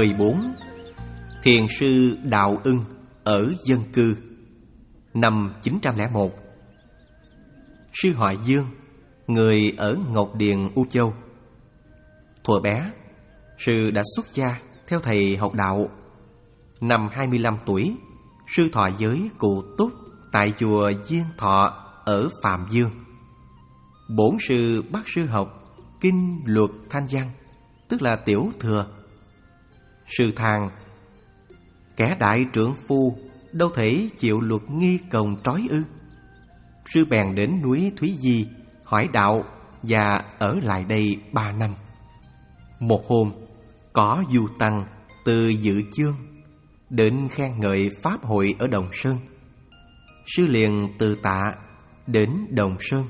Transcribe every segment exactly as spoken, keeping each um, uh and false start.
mười bốn. Thiền sư Đạo Ưng ở dân cư. Năm chín trăm lẻ một. Sư họ Dương, người ở Ngọc Điền, U Châu. Thuở bé, sư đã xuất gia theo thầy học đạo. Năm hai mươi lăm tuổi, sư thọ giới cụ túc tại chùa Diên Thọ ở Phạm Dương. Bổn sư bắt sư học kinh luật thanh văn, tức là tiểu thừa. Sư than: kẻ đại trượng phu đâu thể chịu luật nghi cồng trói ư. Sư bèn đến núi Thúy Di hỏi đạo và ở lại đây ba năm. Một hôm, có du tăng từ Dự Chương đến khen ngợi pháp hội ở Đồng Sơn. Sư liền từ tạ đến Đồng Sơn.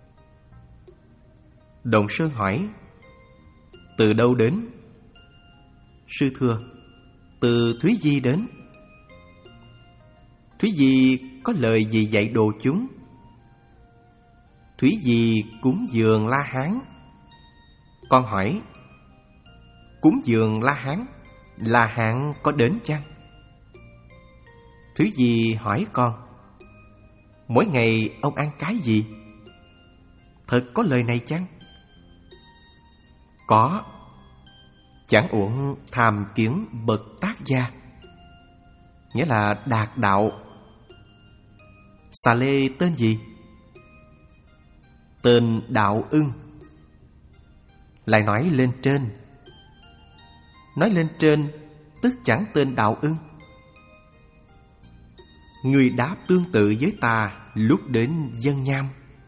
Đồng Sơn hỏi: từ đâu đến? Sư thưa: từ Thúy Di đến. Thúy Di có lời gì dạy đồ chúng? Thúy Di cúng dường La Hán. Con hỏi: cúng dường La Hán, La Hán có đến chăng? Thúy Di hỏi con: mỗi ngày ông ăn cái gì? Thật có lời này chăng? Có. Chẳng uổng tham kiến bậc tác gia, nghĩa là đạt đạo. Xà lê tên gì? Tên Đạo Ưng. Lại nói lên trên. Nói lên trên tức chẳng tên Đạo Ưng. Người đáp tương tự với ta lúc đến Dân Nham.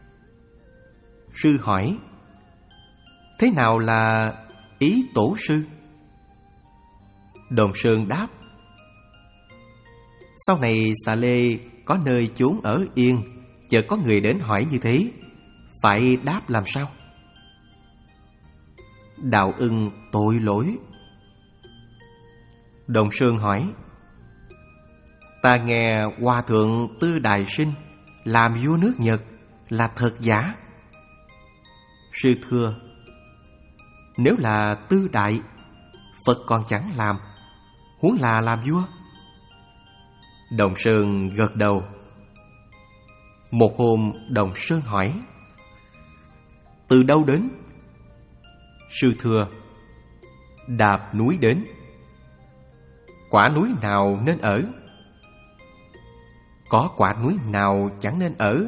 Sư hỏi: thế nào là ý tổ sư? Đồng Sơn đáp: sau này xà lê có nơi chốn ở yên, chợt có người đến hỏi như thế, phải đáp làm sao? Đạo Ưng tội lỗi. Đồng Sơn hỏi: ta nghe Hòa thượng Tư Đại Sinh làm vua nước Nhật là thật giả? Sư thưa: nếu là Tư Đại, Phật còn chẳng làm, huống là làm vua. Đồng Sơn gật đầu. Một hôm Đồng Sơn hỏi: từ đâu đến? Sư thưa: đạp núi đến. Quả núi nào nên ở? Có quả núi nào chẳng nên ở.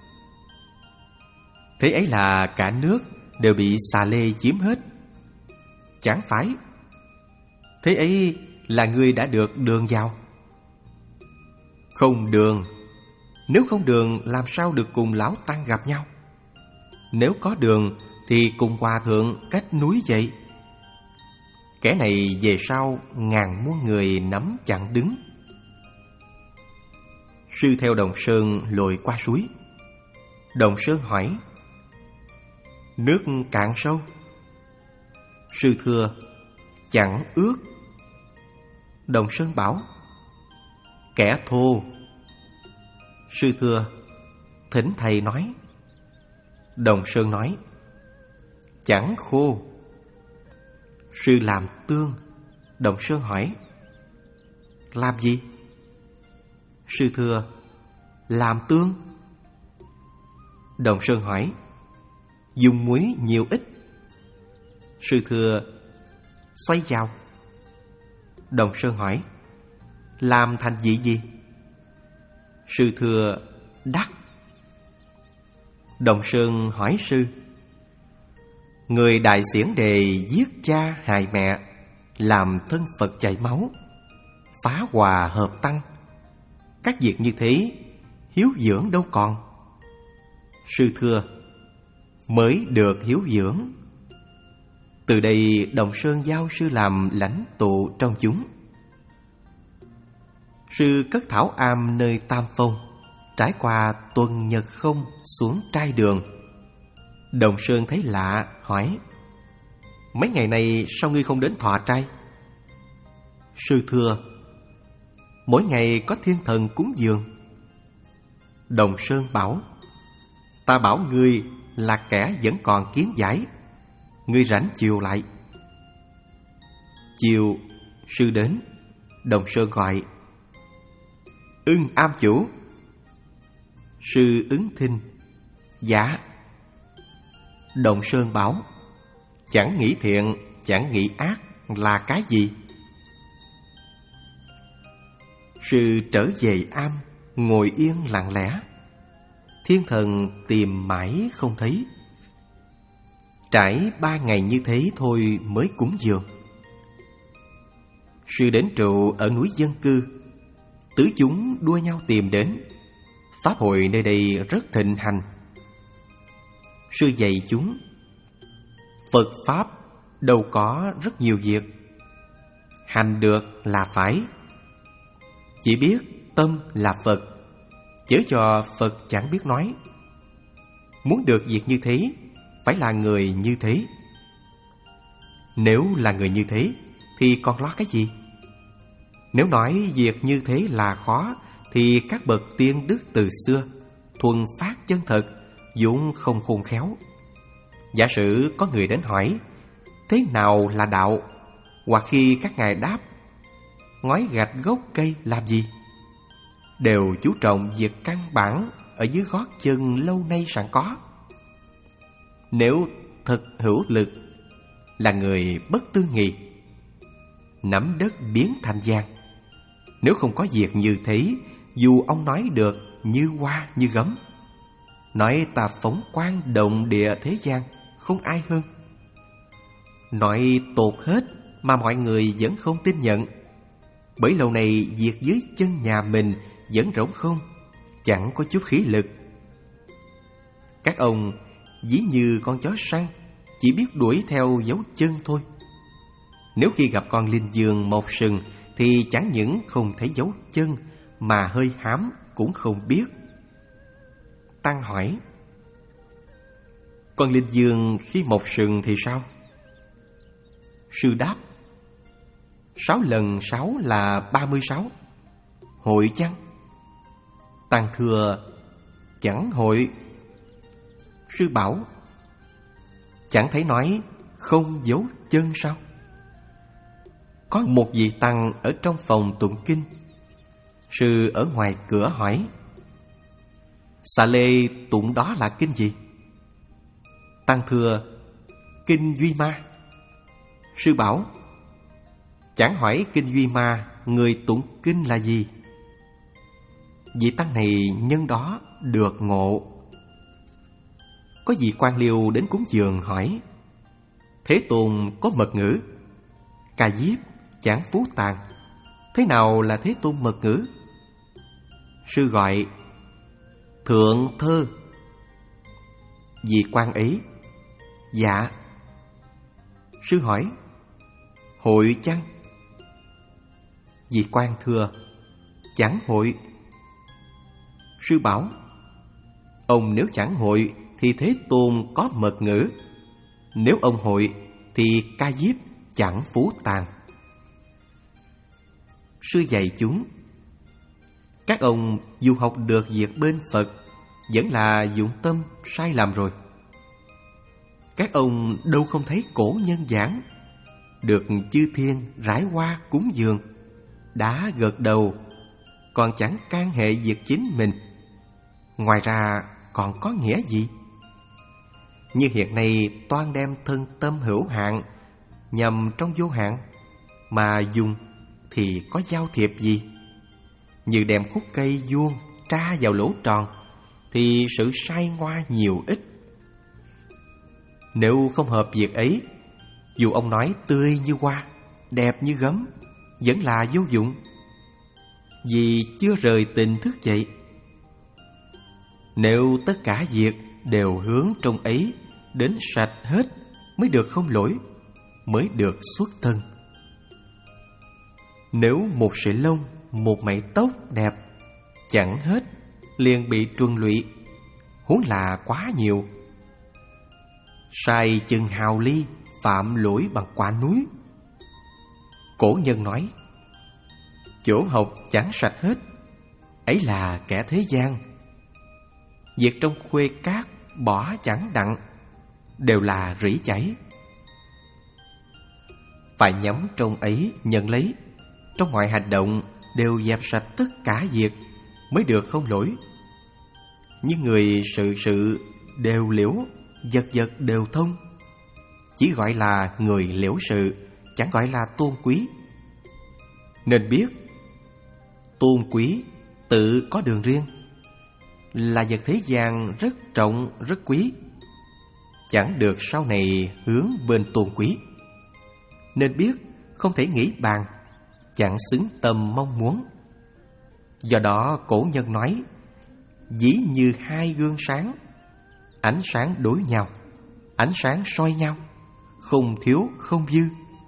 Thế ấy là cả nước đều bị xà lê chiếm hết? Chẳng phải. Thế ấy là ngươi đã được đường vào? Không đường. Nếu không đường làm sao được cùng lão tăng gặp nhau? Nếu có đường thì cùng hòa thượng cách núi vậy. Kẻ này về sau ngàn muôn người nắm chặn đứng. Sư theo Đồng Sơn lội qua suối. Đồng Sơn hỏi: nước cạn sâu? Sư thưa: chẳng ướt. Đồng Sơn bảo: kẻ thô. Sư thưa: thỉnh thầy nói. Đồng Sơn nói: chẳng khô. Sư làm tương. Đồng Sơn hỏi: làm gì? Sư thưa: làm tương. Đồng Sơn hỏi: dùng muối nhiều ít? Sư thưa: xoay vào. Đồng Sơn hỏi: làm thành vị gì? Sư thưa: đắc. Đồng Sơn hỏi sư: người đại xiển đề giết cha hại mẹ, làm thân Phật chảy máu, phá hòa hợp tăng, các việc như thế hiếu dưỡng đâu còn? Sư thưa: mới được hiếu dưỡng. Từ đây Đồng Sơn giao sư làm lãnh tụ trong chúng. Sư cất thảo am nơi Tam Phong, trải qua tuần nhật không xuống trai đường. Đồng Sơn thấy lạ, hỏi: mấy ngày này sao ngươi không đến thọ trai? Sư thưa: mỗi ngày có thiên thần cúng dường. Đồng Sơn bảo: ta bảo ngươi là kẻ vẫn còn kiến giải, ngươi rảnh chiều lại. Chiều Sư đến, Đồng Sơn gọi: Ưng am chủ. Sư ứng thinh: Dạ. Đồng Sơn bảo: Chẳng nghĩ thiện, chẳng nghĩ ác là cái gì? Sư trở về am, ngồi yên lặng lẽ. Thiên thần tìm mãi không thấy. Trải ba ngày như thế thôi mới cúng dường. Sư đến trụ ở núi dân cư. Tứ chúng đua nhau tìm đến. Pháp hội nơi đây rất thịnh hành. Sư dạy chúng: Phật Pháp đâu có rất nhiều việc. Hành được là phải. Chỉ biết tâm là Phật, chớ cho Phật chẳng biết nói. Muốn được việc như thế, phải là người như thế. Nếu là người như thế, thì còn lo cái gì? Nếu nói việc như thế là khó, thì các bậc tiên đức từ xưa thuần phát chân thật, vốn không khôn khéo. Giả sử có người đến hỏi: Thế nào là đạo? Hoặc khi các ngài đáp: Ngói gạch gốc cây làm gì? Đều chú trọng việc căn bản ở dưới gót chân lâu nay sẵn có. Nếu thật hữu lực, là người bất tư nghị, nắm đất biến thành giang. Nếu không có việc như thế, dù ông nói được như hoa như gấm, nói ta phóng quang động địa thế gian, không ai hơn. Nói tột hết mà mọi người vẫn không tin nhận. Bởi lâu nay việc dưới chân nhà mình vẫn rỗng không, chẳng có chút khí lực. Các ông ví như con chó săn, chỉ biết đuổi theo dấu chân thôi. Nếu khi gặp con linh dương một sừng, thì chẳng những không thấy dấu chân, mà hơi hám cũng không biết. Tăng hỏi: Con linh dương khi một sừng thì sao? Sư đáp: Sáu lần sáu là ba mươi sáu. Hội chăng? Tăng thưa: Chẳng hội. Sư bảo: Chẳng thấy nói không dấu chân sao? Có một vị tăng ở trong phòng tụng kinh. Sư ở ngoài cửa hỏi: Xà lê tụng đó là kinh gì? Tăng thưa: Kinh Duy Ma. Sư bảo: Chẳng hỏi kinh Duy Ma, người tụng kinh là gì? Vị tăng này nhân đó được ngộ. Có vị quan liêu đến cúng dường hỏi: Thế Tôn có mật ngữ, Ca Diếp, Chảng Phú Tàn, thế nào là Thế Tôn mật ngữ? Sư gọi: Thượng thơ. Vị quan ấy: Dạ. Sư hỏi: Hội chăng? Vị quan thưa: Chẳng hội. Sư bảo: Ông nếu chẳng hội thì Thế Tôn có mật ngữ. Nếu ông hội thì Ca Diếp chẳng Phú Tàn. Sư dạy chúng: Các ông dù học được việc bên Phật, vẫn là dụng tâm sai lầm rồi. Các ông đâu không thấy cổ nhân giảng, được chư thiên rải hoa cúng dường, đã gật đầu, còn chẳng can hệ việc chính mình. Ngoài ra còn có nghĩa gì? Như hiện nay toan đem thân tâm hữu hạn nhằm trong vô hạn, mà dùng thì có giao thiệp gì? Như đem khúc cây vuông tra vào lỗ tròn, thì sự sai ngoa nhiều ít. Nếu không hợp việc ấy, dù ông nói tươi như hoa, đẹp như gấm, vẫn là vô dụng, vì chưa rời tình thức dậy. Nếu tất cả việc đều hướng trong ấy đến sạch hết, mới được không lỗi, mới được xuất thân. Nếu một sợi lông, một mảy tóc đẹp chẳng hết, liền bị truân lụy, huống là quá nhiều. Sai chừng hào ly, phạm lỗi bằng quả núi. Cổ nhân nói: Chỗ học chẳng sạch hết, ấy là kẻ thế gian. Việc trong khuê cát bỏ chẳng đặng, đều là rỉ chảy. phải nhắm trong ấy nhận lấy, trong mọi hành động đều dẹp sạch tất cả việc mới được không lỗi. Nhưng người sự sự đều liễu, vật vật đều thông, chỉ gọi là người liễu sự, chẳng gọi là tôn quý. Nên biết tôn quý tự có đường riêng, là vật thế gian rất trọng rất quý, chẳng được sau này hướng bên tôn quý. Nên biết không thể nghĩ bàn, chẳng xứng tâm mong muốn. Do đó cổ nhân nói, ví như hai gương sáng, ánh sáng đối nhau, ánh sáng soi nhau, không thiếu không dư.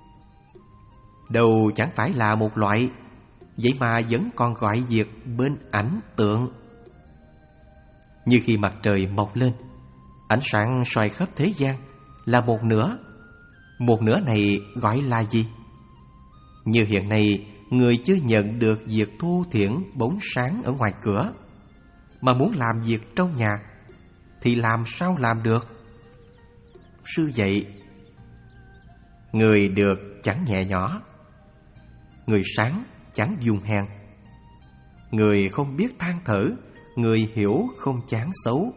Đâu chẳng phải là một loại, vậy mà vẫn còn gọi việc bên ảnh tượng. Như khi mặt trời mọc lên, ánh sáng soi khắp thế gian là một nửa. Một nửa này gọi là gì? Như hiện nay, người chưa nhận được việc thu thiển bóng sáng ở ngoài cửa, mà muốn làm việc trong nhà, thì làm sao làm được? Sư dạy, người được chẳng nhẹ nhỏ, người sáng chẳng dùng hèn, người không biết than thở, người hiểu không chán xấu.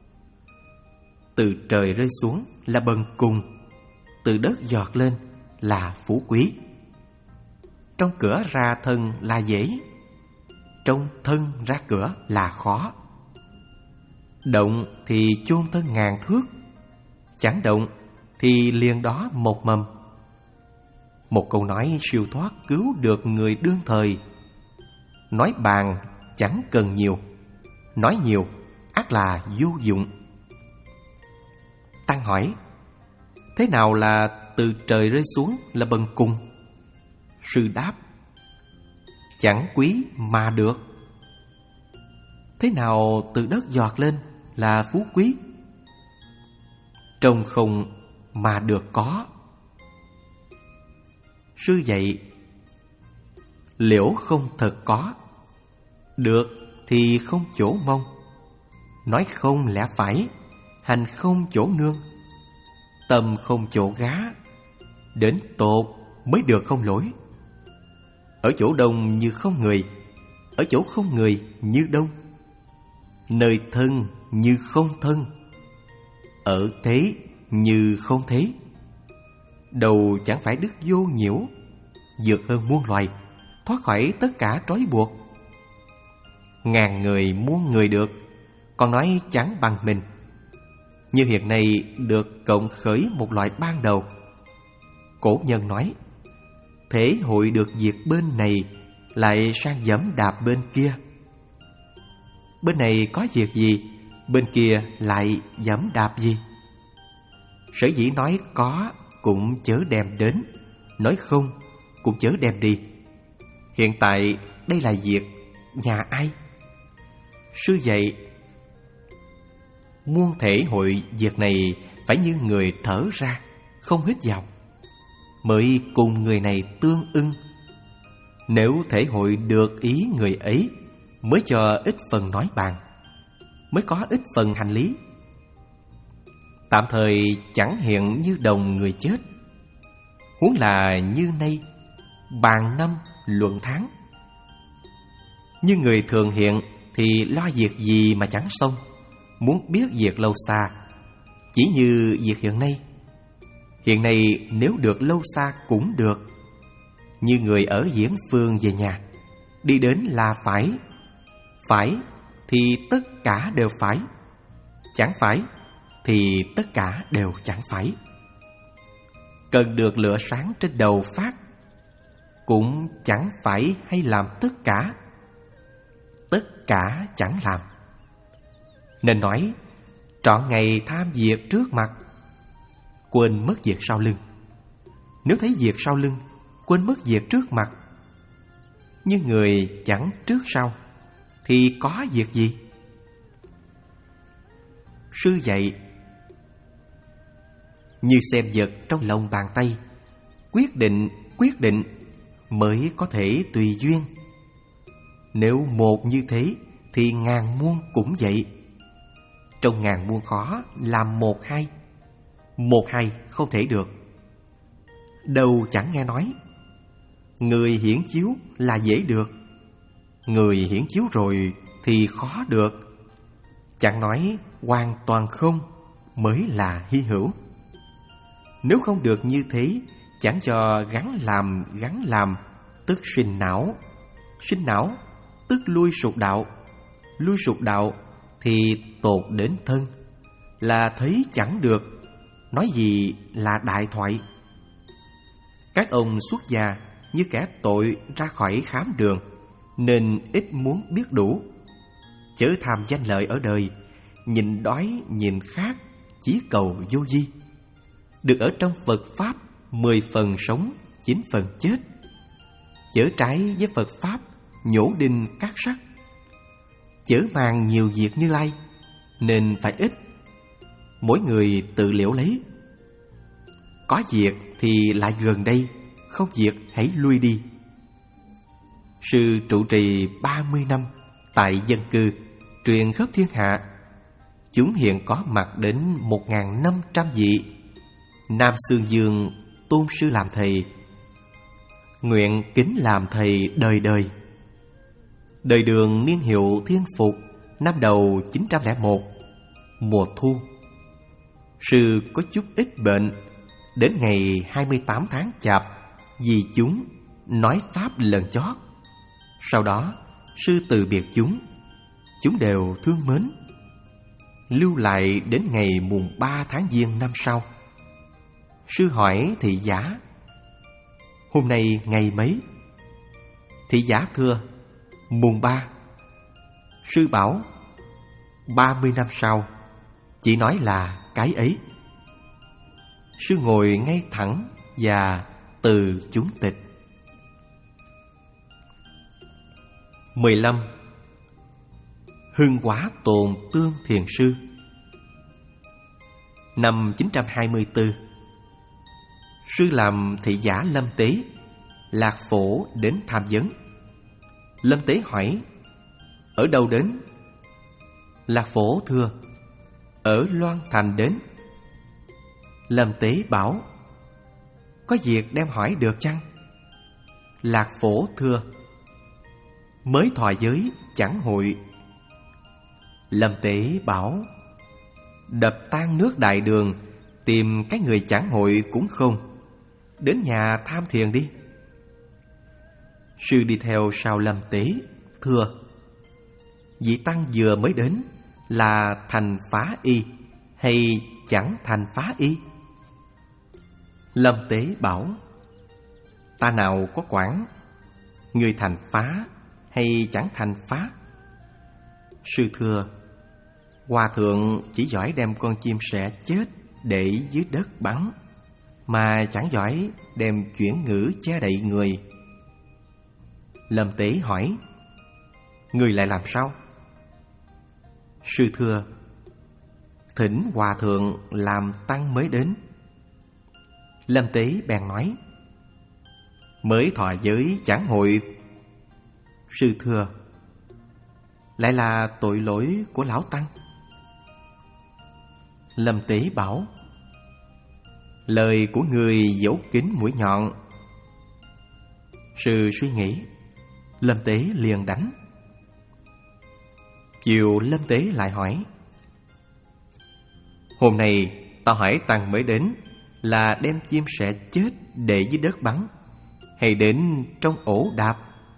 Từ trời rơi xuống là bần cùng, từ đất giọt lên là phú quý. Trong cửa ra thân là dễ, trong thân ra cửa là khó. Động thì chôn thân ngàn thước, chẳng động thì liền đó một mầm. Một câu nói siêu thoát cứu được người đương thời. Nói bàn chẳng cần nhiều, nói nhiều ắt là vô dụng. Tăng hỏi, thế nào là từ trời rơi xuống là bần cùng? Sư đáp, chẳng quý mà được. Thế nào từ đất giọt lên là phú quý? Trông không mà được có. Sư dạy, liễu không thật có, được thì không chỗ mong, nói không lẽ phải, hành không chỗ nương, tâm không chỗ gá, đến tột mới được không lỗi. Ở chỗ đông như không người, ở chỗ không người như đông, nơi thân như không thân, ở thế như không thế. Đầu chẳng phải đức vô nhiễu, vượt hơn muôn loài, thoát khỏi tất cả trói buộc. Ngàn người muôn người được, còn nói chẳng bằng mình. Như hiện nay được cộng khởi một loại ban đầu. Cổ nhân nói, thể hội được việc bên này lại sang dẫm đạp bên kia. Bên này có việc gì, bên kia lại dẫm đạp gì. Sở dĩ nói có cũng chớ đem đến, nói không cũng chớ đem đi. Hiện tại đây là việc nhà ai? Sư dạy, muôn thể hội việc này phải như người thở ra, không hít vào, mới cùng người này tương ưng. Nếu thể hội được ý người ấy, mới cho ít phần nói bàn, mới có ít phần hành lý. Tạm thời chẳng hiện như đồng người chết, huống là như nay bàn năm luận tháng. Như người thường hiện thì lo việc gì mà chẳng xong, muốn biết việc lâu xa. Chỉ như việc hiện nay, hiện nay nếu được lâu xa cũng được. Như người ở Diễn Phương về nhà, đi đến là phải, phải thì tất cả đều phải, chẳng phải thì tất cả đều chẳng phải. Cần được lửa sáng trên đầu phát, cũng chẳng phải hay làm tất cả, tất cả chẳng làm. Nên nói trọn ngày tham việc trước mặt, quên mất việc sau lưng. Nếu thấy việc sau lưng, quên mất việc trước mặt. Nhưng người chẳng trước sau thì có việc gì? Sư dạy, như xem vật trong lòng bàn tay, quyết định, quyết định mới có thể tùy duyên. Nếu một như thế thì ngàn muôn cũng vậy. Trong ngàn muôn khó làm một hai, một hai không thể được. đâu chẳng nghe nói. Người hiển chiếu là dễ được, người hiển chiếu rồi thì khó được. Chẳng nói hoàn toàn không mới là hy hữu. Nếu không được như thế, chẳng cho gắn làm gắn làm, tức sinh não. Sinh não tức lui sụt đạo. Lui sụt đạo thì tột đến thân, là thấy chẳng được, nói gì là đại thoại. Các ông xuất gia như kẻ tội ra khỏi khám đường, nên ít muốn biết đủ. Chớ tham danh lợi ở đời, nhìn đói nhìn khát, chỉ cầu vô vi. Được ở trong Phật Pháp, mười phần sống, chín phần chết. Chớ trái với Phật Pháp, nhổ đinh cắt sắt. Chớ mang nhiều việc Như Lai, nên phải ít. Mỗi người tự liễu lấy. Có việc thì lại gần đây, không việc hãy lui đi. Sư trụ trì ba mươi năm tại dân cư, truyền khắp thiên hạ. Chúng hiện có mặt đến một nghìn năm trăm vị. Nam Xương Dương tôn sư làm thầy, nguyện kính làm thầy đời đời. Đời Đường niên hiệu Thiên Phục, năm đầu chín trăm lẻ một, mùa thu. Sư có chút ít bệnh. Đến ngày hai mươi tám tháng Chạp, vì chúng nói pháp lần chót. Sau đó sư từ biệt chúng. Chúng đều thương mến. Lưu lại đến ngày mùng ba tháng Giêng năm sau. Sư hỏi thị giả: hôm nay ngày mấy? Thị giả thưa: mùng ba. Sư bảo: ba mươi năm sau, chỉ nói là cái ấy. Sư ngồi ngay thẳng và từ chúng tịch. mười lăm. Hưng Hóa Tồn Tương Thiền Sư. Năm chín trăm hai mươi tư, sư làm thị giả Lâm Tế, Lạc Phổ đến tham vấn. Lâm Tế hỏi: ở đâu đến? Lạc Phổ thưa: ở Loan Thành đến. Lâm Tế bảo: có việc đem hỏi được chăng? Lạc Phổ thưa: mới thọ giới chẳng hội. Lâm Tế bảo: đập tan nước đại đường, tìm cái người chẳng hội cũng không, đến nhà tham thiền đi. Sư đi theo sau Lâm Tế, thưa: vị tăng vừa mới đến là thành phá y hay chẳng thành phá y? Lâm Tế bảo: ta nào có quản, người thành phá hay chẳng thành phá? Sư thưa: hòa thượng chỉ giỏi đem con chim sẻ chết để dưới đất bắn, mà chẳng giỏi đem chuyển ngữ che đậy người. Lâm Tế hỏi: người lại làm sao? Sư thưa: thỉnh hòa thượng làm tăng mới đến. Lâm Tế bèn nói: mới thọ giới chẳng hội. Sư thưa: lại là tội lỗi của lão tăng. Lâm Tế bảo: lời của người dẫu kín mũi nhọn. Sư suy nghĩ, Lâm Tế liền đánh. Chiều Lâm Tế lại hỏi: hôm nay tao hỏi tăng mới đến là đem chim sẻ chết để dưới đất bắn, hay đến trong ổ đạp?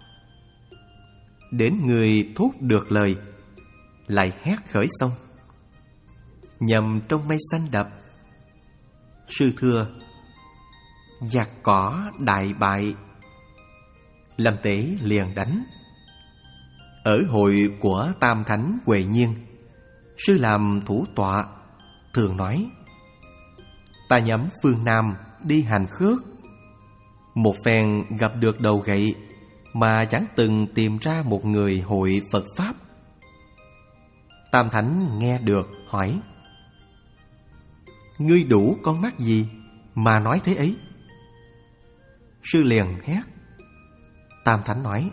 Đến người thốt được lời, lại hét khởi xong, nhầm trong mây xanh đập. Sư thưa: giặc cỏ đại bại. Lâm Tế liền đánh. Ở hội của Tam Thánh Huệ Nhiên, sư làm thủ tọa, thường nói: ta nhắm phương Nam đi hành khước. Một phen gặp được đầu gậy, mà chẳng từng tìm ra một người hội Phật Pháp. Tam Thánh nghe được hỏi: ngươi đủ con mắt gì mà nói thế ấy? Sư liền hét. Tam Thánh nói: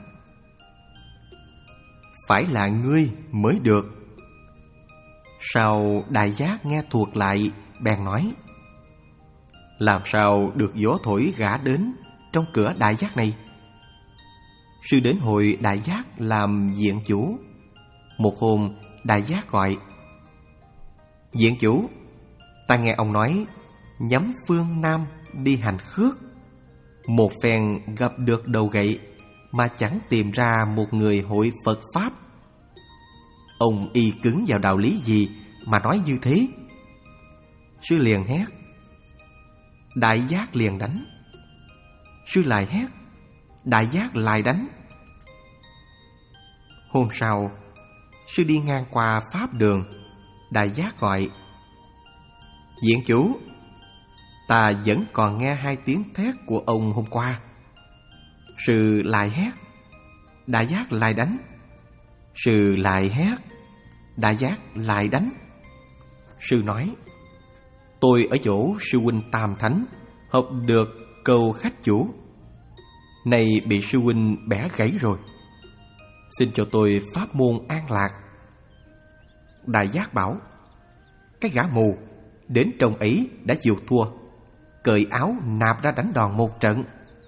phải là ngươi mới được. Sau Đại Giác nghe thuộc lại, bèn nói: làm sao được gió thổi gã đến trong cửa Đại Giác này? Sư đến hội Đại Giác làm viện chủ. Một hôm Đại Giác gọi: Viện chủ, ta nghe ông nói nhắm phương Nam đi hành khước. Một phen gặp được đầu gậy mà chẳng tìm ra một người hội Phật Pháp. Ông y cứng vào đạo lý gì mà nói như thế? Sư liền hét: Đại Giác liền đánh. Sư lại hét: Đại Giác lại đánh. Hôm sau, sư đi ngang qua pháp đường. Đại Giác gọi: Viện chủ, ta vẫn còn nghe hai tiếng thét của ông hôm qua. Sư lại hét: Đại Giác lại đánh. Sư lại hét: Đại Giác lại đánh. Sư nói: Tôi ở chỗ sư huynh Tam Thánh học được câu khách chủ, nay bị sư huynh bẻ gãy rồi. Xin cho tôi pháp môn an lạc. Đại Giác bảo: Cái gã mù đến trong ấy đã chịu thua, cởi áo nạp ra đánh đòn một trận.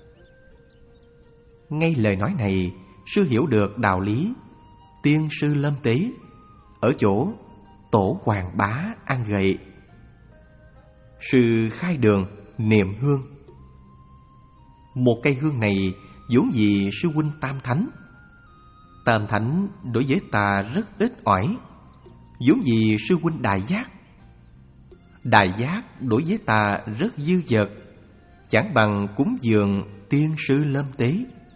Ngay lời nói này, sư hiểu được đạo lý tiên sư lâm tế ở chỗ tổ hoàng bá ăn gậy. Sư khai đường niệm hương. Một cây hương này vốn gì sư huynh Tam Thánh. Tam Thánh đối với ta rất ít ỏi, vốn gì sư huynh Đại Giác. Đại Giác đối với ta rất dư dật, chẳng bằng cúng dường tiên sư lâm tế.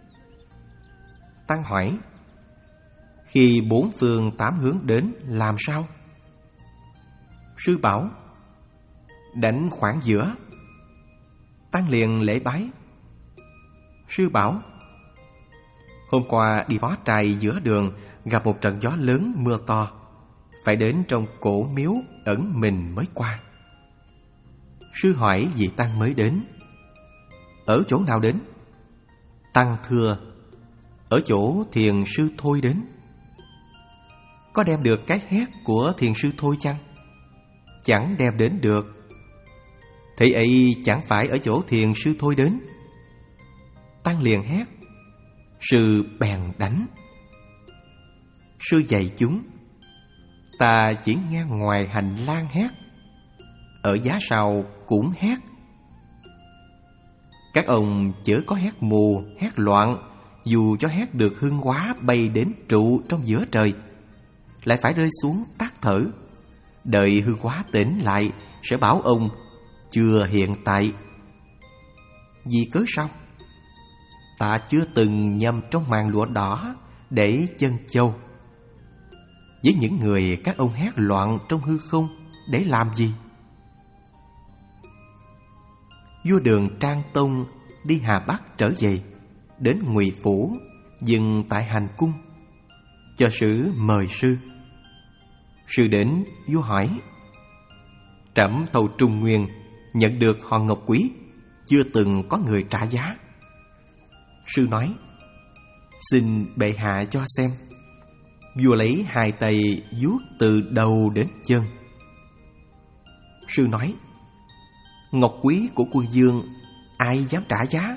Tăng hỏi: Khi bốn phương tám hướng đến làm sao? Sư bảo: Đánh khoảng giữa. Tăng liền lễ bái. Sư bảo: Hôm qua đi vó trai giữa đường, gặp một trận gió lớn mưa to, phải đến trong cổ miếu ẩn mình mới qua. Sư hỏi vị tăng mới đến: Ở chỗ nào đến? Tăng thưa: Ở chỗ thiền sư Thôi đến. Có đem được cái hét của thiền sư Thôi chăng? Chẳng đem đến được. Thế ấy chẳng phải ở chỗ thiền sư Thôi đến. Tăng liền hét. Sư bèn đánh. Sư dạy chúng: Ta chỉ nghe ngoài hành lang hét, ở giá sau cũng hét. Các ông chớ có hét mù, hét loạn, dù cho hét được hương hóa bay đến trụ trong giữa trời, lại phải rơi xuống tắt thở. Đợi hương hóa tỉnh lại sẽ bảo ông chưa hiện tại. Vì cớ sao? Ta chưa từng nhầm trong màn lụa đỏ để chân châu. Với những người các ông hét loạn trong hư không để làm gì? Vua Đường Trang Tông đi Hà Bắc trở về, đến Ngụy Phủ, dừng tại hành cung, cho sử mời sư. Sư đến, vua hỏi: Trẫm thầu Trung Nguyên nhận được hòn ngọc quý, chưa từng có người trả giá. Sư nói: Xin bệ hạ cho xem. Vua lấy hai tay vuốt từ đầu đến chân. Sư nói: Ngọc quý của quân vương ai dám trả giá?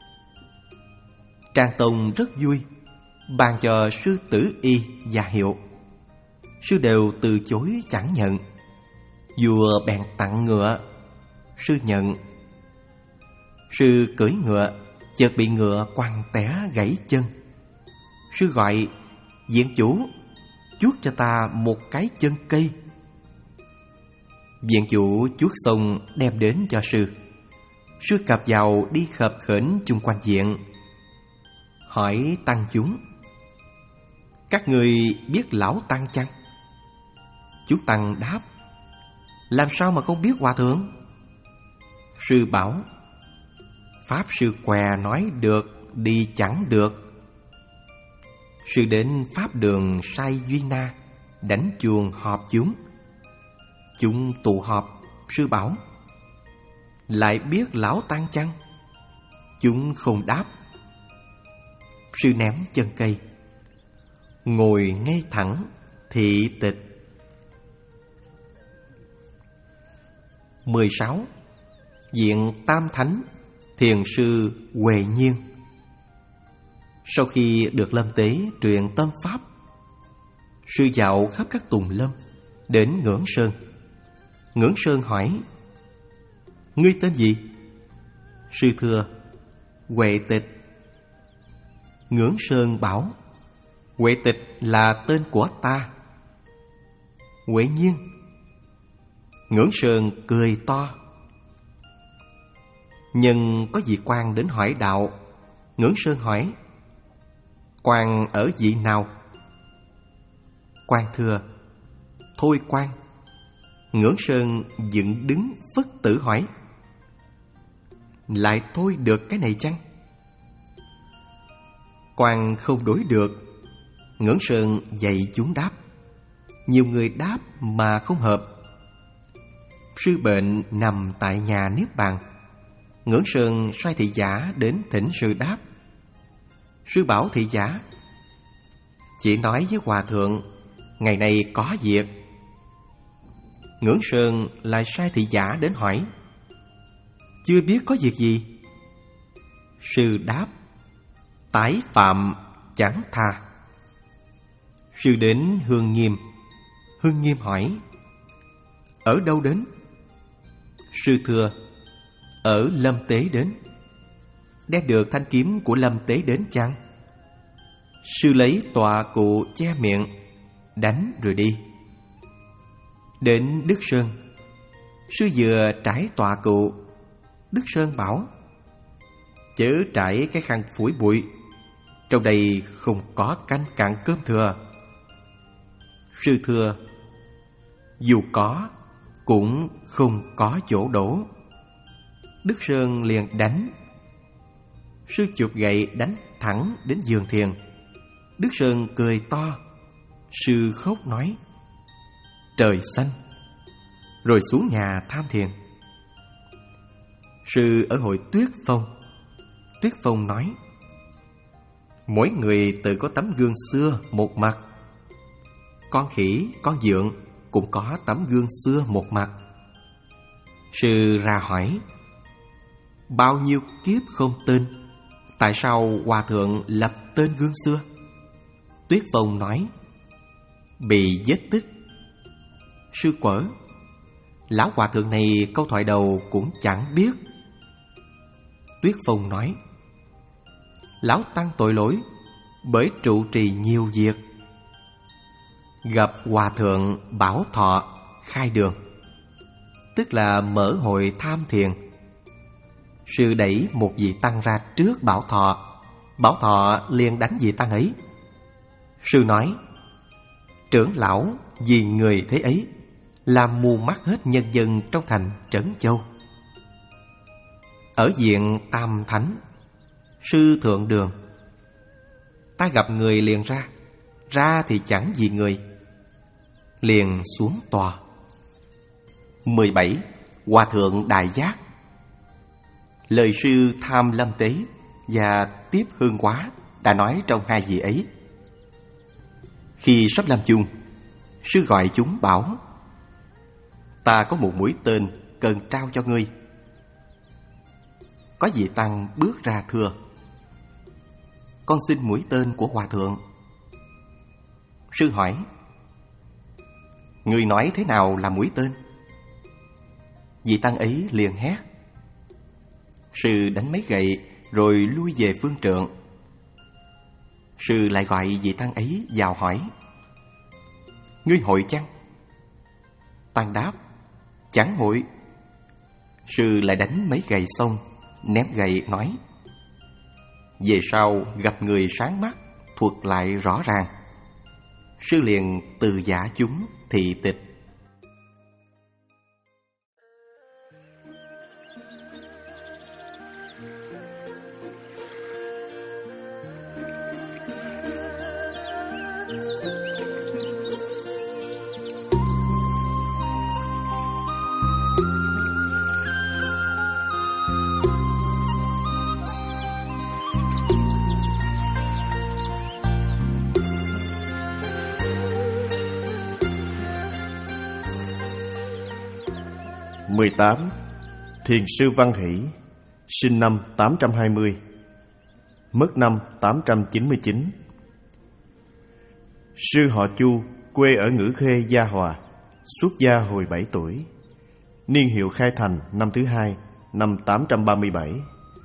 Trang Tông rất vui, ban cho sư tử y và hiệu. Sư đều từ chối chẳng nhận. Vua bèn tặng ngựa. Sư nhận. Sư cưỡi ngựa, chợt bị ngựa quằn té gãy chân. Sư gọi: Viện chủ, chuốt cho ta một cái chân cây. Viện chủ chuốt xong đem đến cho sư. Sư cặp vào đi khập khểnh chung quanh viện, hỏi tăng chúng: Các người biết lão tăng chăng? Chúng tăng đáp: Làm sao mà không biết hòa thượng? Sư bảo: Pháp sư què nói được, đi chẳng được. Sư đến pháp đường Sai Duy Na, đánh chuông họp chúng. Chúng tụ họp. Sư bảo: Lại biết lão tăng chăng? Chúng không đáp. Sư ném chân cây, ngồi ngay thẳng thị tịch. Mười sáu. Viện Tam Thánh, thiền sư Huệ Nhiên. Sau khi được Lâm Tế truyền tâm pháp, sư dạo khắp các tùng lâm, đến Ngưỡng Sơn. Ngưỡng Sơn hỏi: Ngươi tên gì? Sư thưa: Huệ Tịch. Ngưỡng Sơn bảo: Huệ Tịch là tên của ta. Huệ Nhiên. Ngưỡng Sơn cười to. Nhưng có vị quan đến hỏi đạo. Ngưỡng Sơn hỏi: Quan ở vị nào? Quan thưa: Thôi quan. Ngưỡng Sơn dựng đứng phất tử hỏi: Lại thôi được cái này chăng? Quan không đối được. Ngưỡng Sơn dạy chúng đáp. Nhiều người đáp mà không hợp. Sư bệnh nằm tại nhà niết bàn. Ngưỡng Sơn sai thị giả đến thỉnh sư đáp. Sư bảo thị giả: Chỉ nói với hòa thượng, ngày nay có việc. Ngưỡng Sơn lại sai thị giả đến hỏi: Chưa biết có việc gì? Sư đáp: Tái phạm chẳng tha. Sư đến Hương Nghiêm. Hương Nghiêm hỏi: Ở đâu đến? Sư thưa: Ở Lâm Tế đến. Đem được thanh kiếm của Lâm Tế đến chăng? Sư lấy tọa cụ che miệng, đánh rồi đi. Đến Đức Sơn. Sư vừa trải tọa cụ. Đức Sơn bảo: Chớ trải cái khăn phủi bụi, trong đây không có canh cặn cơm thừa. Sư thưa: Dù có, cũng không có chỗ đổ. Đức Sơn liền đánh. Sư chụp gậy đánh thẳng đến giường thiền. Đức Sơn cười to. Sư khóc nói: Trời xanh! Rồi xuống nhà tham thiền. Sư ở hội Tuyết Phong. Tuyết Phong nói: Mỗi người tự có tấm gương xưa một mặt. Con khỉ, con dượng cũng có tấm gương xưa một mặt. Sư ra hỏi: Bao nhiêu kiếp không tên, tại sao hòa thượng lập tên gương xưa? Tuyết Phong nói: Bị vết tích. Sư quở: Lão hòa thượng này câu thoại đầu cũng chẳng biết. Tuyết Phong nói: Lão tăng tội lỗi bởi trụ trì nhiều việc. Gặp hòa thượng Bảo Thọ khai đường, tức là mở hội tham thiền. Sư đẩy một vị tăng ra trước Bảo Thọ. Bảo Thọ liền đánh vị tăng ấy. Sư nói: Trưởng lão vì người thế ấy làm mù mắt hết nhân dân trong thành Trấn Châu. Ở viện Tam Thánh, sư thượng đường. Ta gặp người liền ra, ra thì chẳng vì người, liền xuống tòa. mười bảy. Hòa thượng Đại Giác. Lời sư Tham Lâm Tế và Tiếp Hương Quá đã nói trong hai vị ấy. Khi sắp lâm chung, sư gọi chúng bảo: Ta có một mũi tên cần trao cho ngươi. Có vị tăng bước ra thưa: Con xin mũi tên của hòa thượng. Sư hỏi: Ngươi nói thế nào là mũi tên? Vị tăng ấy liền hét. Sư đánh mấy gậy rồi lui về phương trượng. Sư lại gọi vị tăng ấy vào hỏi: Ngươi hội chăng? Tăng đáp: Chẳng hội. Sư lại đánh mấy gậy xong, ném gậy nói: Về sau gặp người sáng mắt, thuật lại rõ ràng. Sư liền từ giả chúng thị tịch. mười tám. Thiền sư Văn Hỷ, sinh năm tám trăm hai mươi, mất năm tám trăm chín mươi chín. Sư họ Chu, quê ở Ngữ Khê, Gia Hòa, xuất gia hồi bảy tuổi. Niên hiệu khai thành năm thứ hai, năm tám trăm ba mươi bảy.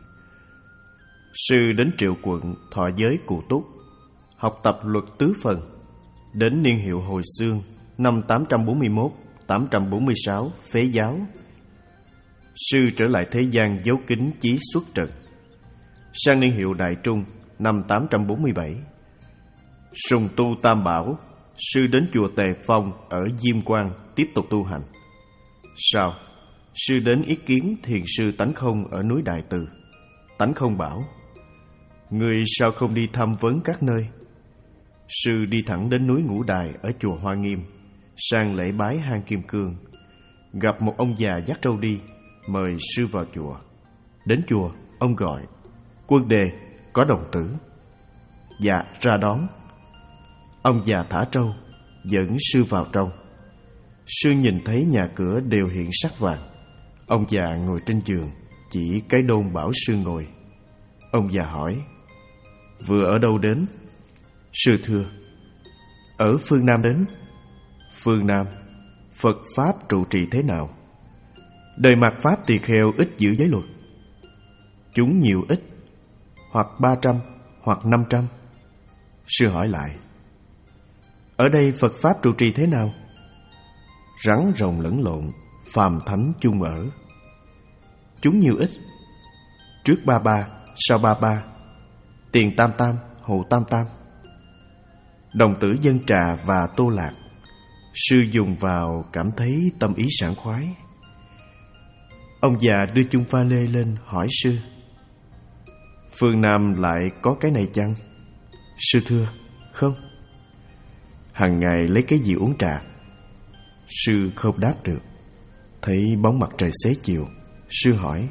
Sư đến Triệu Quận thọ giới Cụ Túc, học tập luật tứ phần. Đến niên hiệu hồi xương năm tám trăm bốn mươi mốt đến tám trăm bốn mươi sáu phế giáo. Sư trở lại thế gian giấu kính chí xuất trần. Sang niên hiệu Đại Trung năm tám trăm bốn mươi bảy, sùng tu Tam Bảo, sư đến chùa Tề Phong ở Diêm Quan tiếp tục tu hành. Sau, sư đến ý kiến thiền sư Tánh Không ở núi Đại Từ. Tánh Không bảo: người sao không đi thăm vấn các nơi? Sư đi thẳng đến núi Ngũ Đài ở chùa Hoa Nghiêm, sang lễ bái hang Kim Cương. Gặp một ông già dắt trâu đi, mời sư vào chùa. Đến chùa, ông gọi: Quân Đề, có đồng tử. Dạ, ra đón. Ông già thả trâu, dẫn sư vào trong. Sư nhìn thấy nhà cửa đều hiện sắc vàng. Ông già ngồi trên giường, chỉ cái đôn bảo sư ngồi. Ông già hỏi: vừa ở đâu đến? Sư thưa: ở phương Nam đến. Phương Nam, Phật Pháp trụ trì thế nào? Đời mạt Pháp tỳ kheo ít giữ giới luật. Chúng nhiều ít, hoặc ba trăm, hoặc năm trăm. Sư hỏi lại: ở đây Phật Pháp trụ trì thế nào? Rắn rồng lẫn lộn, phàm thánh chung ở. Chúng nhiều ít, trước ba ba, sau ba ba, tiền tam tam, hậu tam tam. Đồng tử dân trà và tô lạc, sư dùng vào cảm thấy tâm ý sảng khoái. Ông già đưa chung pha lê lên hỏi sư: phương Nam lại có cái này chăng? Sư thưa: không. Hằng ngày lấy cái gì uống trà? Sư không đáp được. Thấy bóng mặt trời xế chiều, sư hỏi: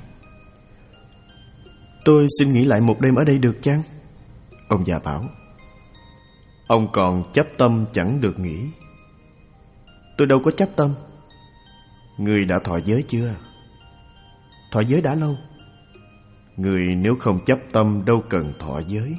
tôi xin nghỉ lại một đêm ở đây được chăng? Ông già bảo: ông còn chấp tâm chẳng được nghỉ. Tôi đâu có chấp tâm. Người đã thọ giới chưa? Thọ giới đã lâu. Người nếu không chấp tâm đâu cần thọ giới.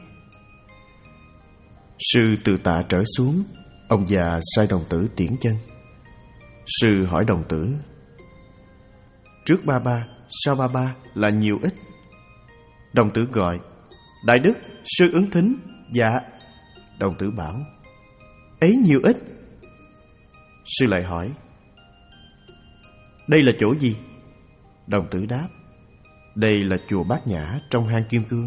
Sư từ tạ trở xuống, ông già sai đồng tử tiễn chân. Sư hỏi đồng tử: trước ba ba, sau ba ba là nhiều ít? Đồng tử gọi: đại đức, sư ứng thính. Dạ. Đồng tử bảo: ấy nhiều ít? Sư lại hỏi: đây là chỗ gì? Đồng tử đáp: đây là chùa Bát Nhã trong hang Kim Cương.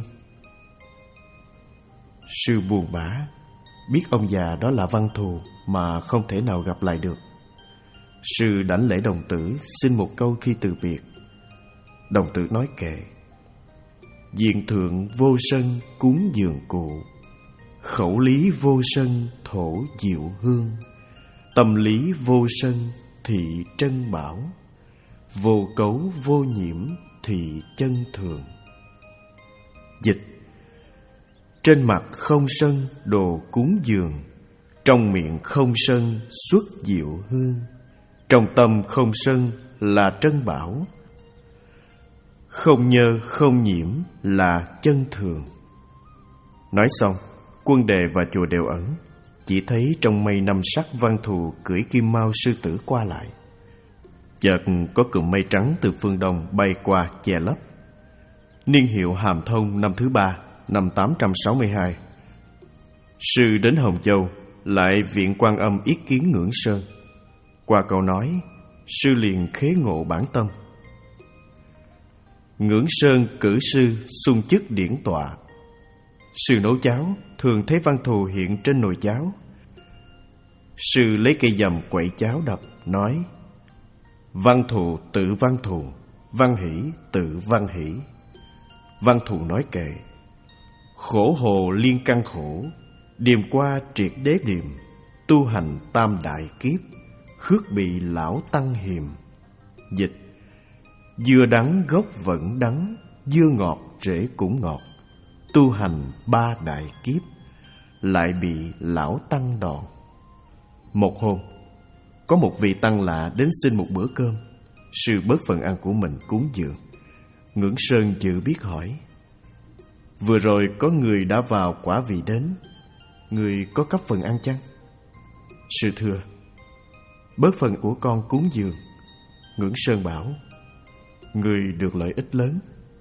Sư buồn bã, biết ông già đó là văn thù mà không thể nào gặp lại được. Sư đảnh lễ đồng tử, xin một câu khi từ biệt. Đồng tử nói kệ: diện thượng vô sân cúng dường cụ, khẩu lý vô sân thổ diệu hương, tâm lý vô sân thị trân bảo, vô cấu vô nhiễm thị chân thường. Dịch: trên mặt không sân đồ cúng dường, trong miệng không sân xuất diệu hương, trong tâm không sân là trân bảo, không nhơ không nhiễm là chân thường. Nói xong, Quân Đề và chùa đều ẩn. Chỉ thấy trong mây năm sắc văn thù cưỡi kim mao sư tử qua lại. Chợt có cụm mây trắng từ phương đông bay qua che lấp. Niên hiệu Hàm Thông năm thứ ba, năm tám trăm sáu mươi hai. Sư đến Hồng Châu, lại viện Quan Âm yết kiến Ngưỡng Sơn. Qua câu nói, sư liền khế ngộ bản tâm. Ngưỡng Sơn cử sư xung chức điển tọa. Sư nấu cháo, thường thấy văn thù hiện trên nồi cháo. Sư lấy cây dầm quậy cháo đập, nói: văn thù tự văn thù, văn hỷ tự văn hỷ. Văn thù nói kệ: khổ hồ liên căn khổ, điềm qua triệt đế điềm, tu hành tam đại kiếp, khước bị lão tăng hiềm. Dịch: dưa đắng gốc vẫn đắng, dưa ngọt rễ cũng ngọt, tu hành ba đại kiếp, lại bị lão tăng đòn. Một hôm, có một vị tăng lạ đến xin một bữa cơm. sư bớt phần ăn của mình cúng dường. Ngưỡng Sơn dự biết hỏi: vừa rồi có người đã vào quả vị đến, người có cấp phần ăn chăng? Sư thưa: bớt phần của con cúng dường. Ngưỡng Sơn bảo: người được lợi ích lớn.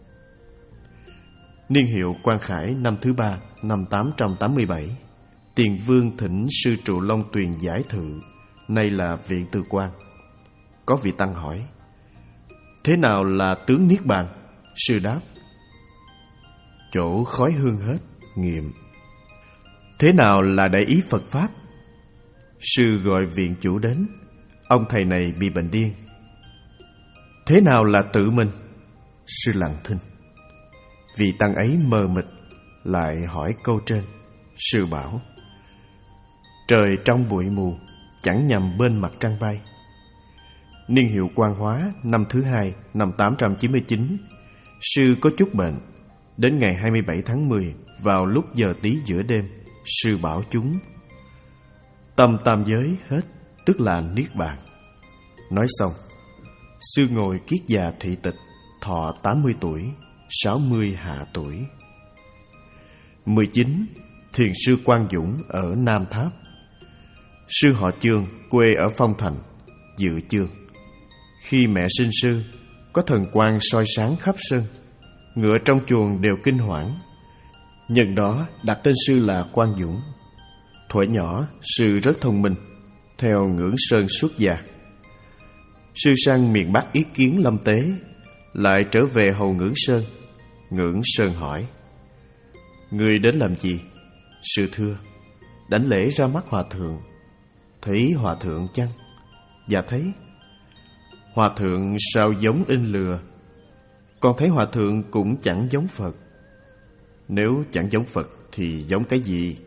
Niên hiệu Quang Khải năm thứ ba, năm tám trăm tám mươi bảy, Tiền Vương thỉnh sư trụ Long Tuyền giải thự, nay là Viện Từ Quan. Có vị tăng hỏi: thế nào là tướng Niết Bàn? Sư đáp: chỗ khói hương hết, nghiệm. Thế nào là đại ý Phật Pháp? Sư gọi viện chủ đến. Ông thầy này bị bệnh điên. Thế nào là tự mình? Sư lặng thinh. Vị tăng ấy mờ mịt, lại hỏi câu trên. Sư bảo: trời trong bụi mù, chẳng nhằm bên mặt trăng bay. Niên hiệu Quang Hóa năm thứ hai, năm tám trăm chín mươi chín. Sư có chút bệnh. Đến ngày hai mươi bảy tháng mười, vào lúc giờ tí giữa đêm, sư bảo chúng: tâm tam giới hết, tức là Niết Bàn. Nói xong, sư ngồi kiết già thị tịch, thọ tám mươi tuổi, sáu mươi hạ tuổi. mười chín. Thiền sư Quang Dũng ở Nam Tháp. Sư họ Chương, quê ở Phong Thành, Dự Chương. Khi mẹ sinh sư, có thần quang soi sáng khắp sân, ngựa trong chuồng đều kinh hoảng. Nhân đó đặt tên sư là Quang Dũng. Thuở nhỏ, sư rất thông minh, theo Ngưỡng Sơn xuất gia. Sư sang miền Bắc ý kiến lâm tế, lại trở về hầu Ngưỡng Sơn. Ngưỡng Sơn hỏi: người đến làm gì? Sư thưa: đảnh lễ ra mắt hòa thượng. Thấy hòa thượng chăng? Dạ thấy. Hòa thượng sao giống in lừa? Con thấy hòa thượng cũng chẳng giống Phật. Nếu chẳng giống Phật thì giống cái gì?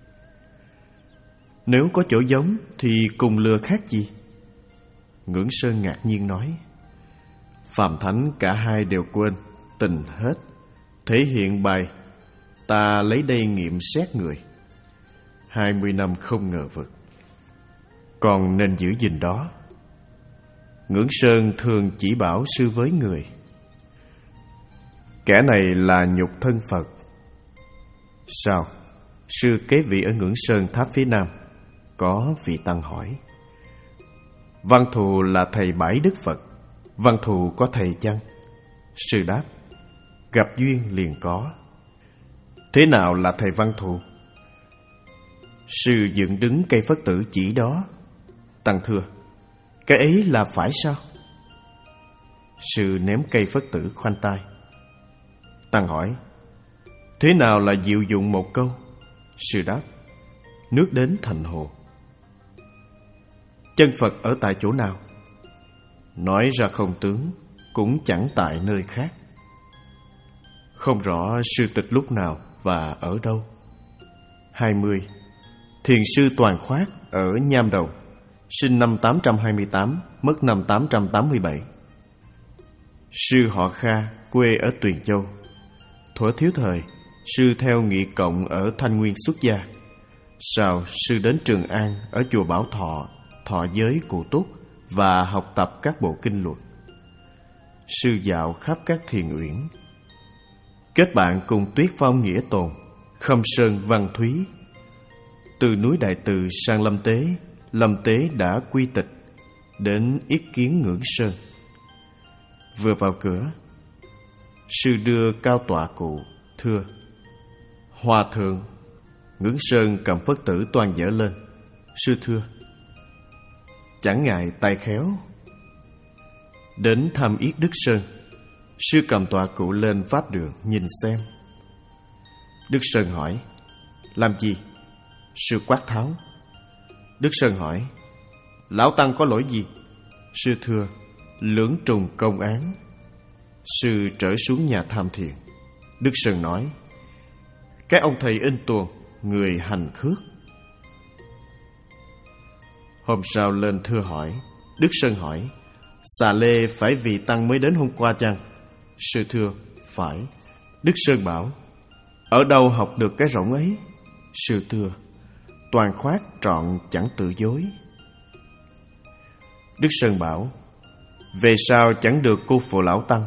Nếu có chỗ giống thì cùng lừa khác gì? Ngưỡng Sơn ngạc nhiên nói: phàm thánh cả hai đều quên, tình hết. Thể hiện bài ta lấy đây nghiệm xét người. Hai mươi năm không ngờ vực, còn nên giữ gìn đó. Ngưỡng Sơn thường chỉ bảo sư với người: kẻ này là nhục thân Phật. Sao? Sư kế vị ở Ngưỡng Sơn tháp phía nam. Có vị tăng hỏi: Văn Thù là thầy bãi đức Phật, Văn Thù có thầy chăng? Sư đáp: gặp duyên liền có. Thế nào là thầy Văn Thù? Sư dựng đứng cây Phất Tử chỉ đó. Tăng thưa: cái ấy là phải sao? Sư ném cây Phất Tử khoanh tay. Tăng hỏi: thế nào là diệu dụng một câu? Sư đáp: nước đến thành hồ. Chân Phật ở tại chỗ nào? Nói ra không tướng, cũng chẳng tại nơi khác. Không rõ sư tịch lúc nào và ở đâu. Hai mươi. Thiền sư Toàn Khoát ở Nham Đầu, sinh năm tám trăm hai mươi tám, mất năm tám trăm tám mươi bảy. Sư họ Kha, quê ở Tuyền Châu. Thuở thiếu thời, sư theo Nghị Cộng ở Thanh Nguyên xuất gia. Sau sư đến Trường An ở chùa Bảo Thọ, thọ giới Cụ Túc và học tập các bộ kinh luật. Sư dạo khắp các thiền uyển, kết bạn cùng Tuyết Phong Nghĩa Tồn, Khâm Sơn Văn Thúy. Từ núi Đại Từ sang Lâm Tế, Lâm Tế đã quy tịch, đến yết kiến Ngưỡng Sơn. Vừa vào cửa, sư đưa cao tọa cụ, thưa: Hòa thượng. Ngưỡng Sơn cầm Phất Tử toan dở lên. Sư thưa: chẳng ngại tay khéo. Đến thăm yết Đức Sơn, sư cầm tọa cụ lên pháp đường nhìn xem. Đức Sơn hỏi: làm gì? Sư quát tháo. Đức Sơn hỏi: lão tăng có lỗi gì? Sư thưa: lưỡng trùng công án. Sư trở xuống nhà tham thiền. Đức Sơn nói: cái ông thầy in tuồng, người hành khước. Hôm sau lên thưa hỏi. Đức Sơn hỏi: xà lê phải vì tăng mới đến hôm qua chăng? Sư thưa: phải. Đức Sơn bảo: ở đâu học được cái rỗng ấy? Sư thưa: Toàn Khoát trọn chẳng tự dối. Đức Sơn bảo: về sau chẳng được cô phụ lão tăng.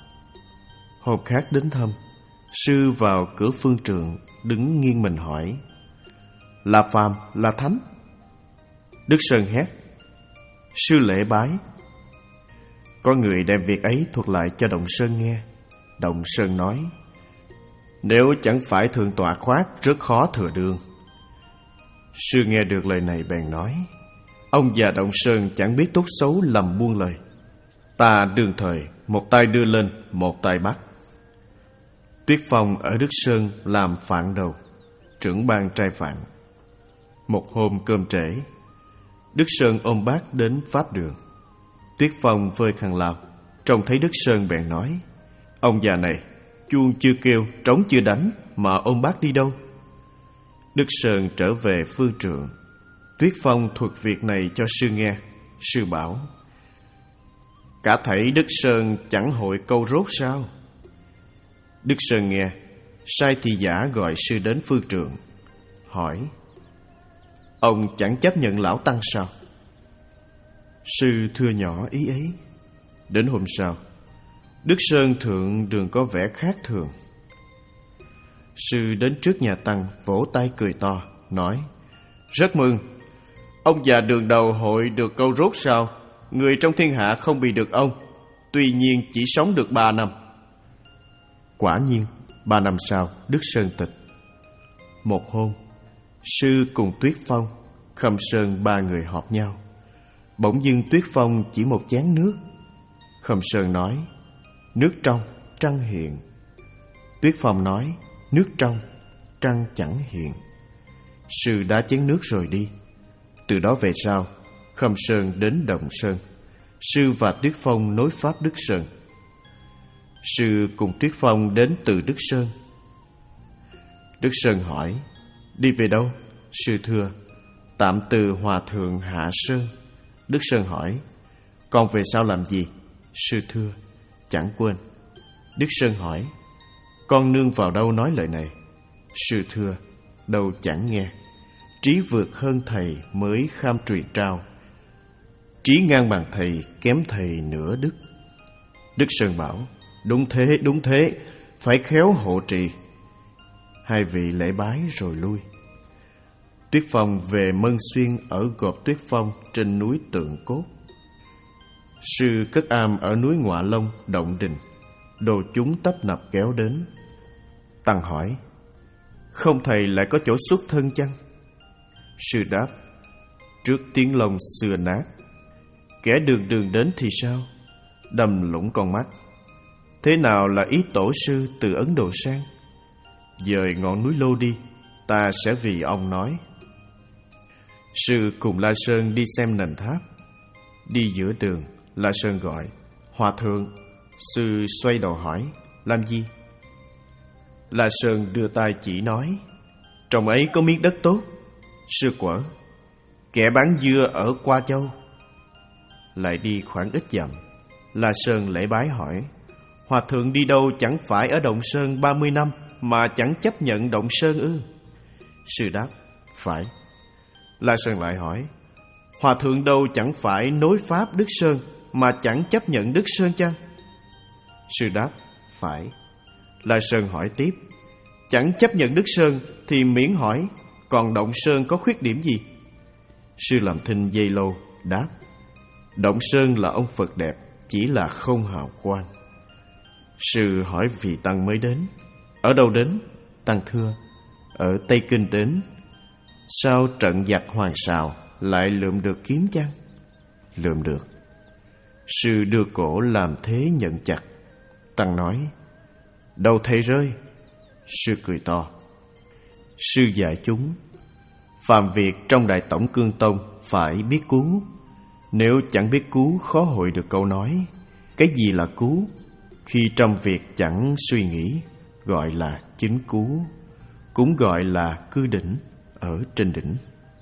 Hôm khác đến thăm, sư vào cửa phương trượng, đứng nghiêng mình hỏi: là phàm, là thánh? Đức Sơn hét: sư lễ bái. Có người đem việc ấy thuật lại cho Động Sơn nghe. Động Sơn nói: nếu chẳng phải thượng tọa khoát, rất khó thừa đương. Sư nghe được lời này bèn nói: ông già Động Sơn chẳng biết tốt xấu, lầm buông lời. Ta đương thời, một tay đưa lên, một tay bắt. Tuyết Phong ở Đức Sơn làm phạn đầu, trưởng ban trai phạn. Một hôm cơm trễ, Đức Sơn ôm bát đến pháp đường. Tuyết Phong vơi khăn lau, trông thấy Đức Sơn bèn nói: ông già này, chuông chưa kêu, trống chưa đánh mà ôm bát đi đâu? Đức Sơn trở về phương trượng. Tuyết Phong thuật việc này cho sư nghe. Sư bảo: cả thảy Đức Sơn chẳng hội câu rốt sao? Đức Sơn nghe, sai thị giả gọi sư đến phương trượng, hỏi: ông chẳng chấp nhận lão tăng sao? Sư thưa nhỏ ý ấy. Đến hôm sau, Đức Sơn thượng đường có vẻ khác thường. Sư đến trước nhà tăng, vỗ tay cười to, nói: rất mừng, ông già đường đầu hội được câu rốt sao? Người trong thiên hạ không bị được ông, tuy nhiên chỉ sống được ba năm. Quả nhiên, ba năm sau, Đức Sơn tịch. Một hôm, sư cùng Tuyết Phong, Khâm Sơn ba người họp nhau. Bỗng dưng Tuyết Phong chỉ một chén nước. Khâm Sơn nói: nước trong, trăng hiện. Tuyết Phong nói: nước trong, trăng chẳng hiện. Sư đá chén nước rồi đi. Từ đó về sau, Khâm Sơn đến Động Sơn. Sư và Tuyết Phong nối pháp Đức Sơn. Sư cùng Tuyết Phong đến từ Đức Sơn. Đức Sơn hỏi: đi về đâu? Sư thưa: tạm từ Hòa Thượng Hạ Sơn. Đức Sơn hỏi: còn về sau làm gì? Sư thưa: chẳng quên. Đức Sơn hỏi: con nương vào đâu nói lời này? Sư thưa: đâu chẳng nghe. Trí vượt hơn thầy mới kham truyền trao, trí ngang bằng thầy kém thầy nửa đức. Đức Sơn bảo: đúng thế, đúng thế, phải khéo hộ trì. Hai vị lễ bái rồi lui. Tuyết Phong về Mân Xuyên ở gộp Tuyết Phong trên núi Tượng Cốt. Sư cất am ở núi Ngọa Long, Động Đình. Đồ chúng tấp nập kéo đến. Tăng hỏi: không thầy lại có chỗ xuất thân chăng? Sư đáp: trước tiếng lông xưa nát, kẻ đường đường đến thì sao? Đâm lũng con mắt. Thế nào là ý tổ sư từ Ấn Độ sang? Dời ngọn núi Lô đi, ta sẽ vì ông nói. Sư cùng La Sơn đi xem nền tháp. Đi giữa đường, La Sơn gọi: hòa thượng. Sư xoay đầu hỏi: làm gì? La Sơn đưa tay chỉ nói: trong ấy có miếng đất tốt. Sư quở: kẻ bán dưa ở Qua Châu. Lại đi khoảng ít dặm, La Sơn lễ bái hỏi: hòa thượng đi đâu chẳng phải ở Động Sơn ba mươi năm mà chẳng chấp nhận Động Sơn ư? Sư đáp: phải. La Sơn lại hỏi: hòa thượng đâu chẳng phải nối pháp Đức Sơn mà chẳng chấp nhận Đức Sơn chăng? Sư đáp: phải. La Sơn hỏi tiếp: chẳng chấp nhận Đức Sơn thì miễn hỏi, còn Động Sơn có khuyết điểm gì? Sư làm thinh dây lâu, đáp: Động Sơn là ông Phật đẹp, chỉ là không hào quang. Sư hỏi vị tăng mới đến: ở đâu đến? Tăng thưa: ở Tây Kinh đến. Sao trận giặc Hoàng Sào lại lượm được kiếm chăng? Lượm được. Sư đưa cổ làm thế nhận chặt. Tăng nói: đâu thầy rơi? Sư cười to. Sư dạy chúng: phàm việc trong Đại Tổng Cương Tông phải biết cứu. Nếu chẳng biết cứu, khó hội được câu nói. Cái gì là cứu? Khi trong việc chẳng suy nghĩ, gọi là chính cứu. Cũng gọi là cư đỉnh, ở trên đỉnh.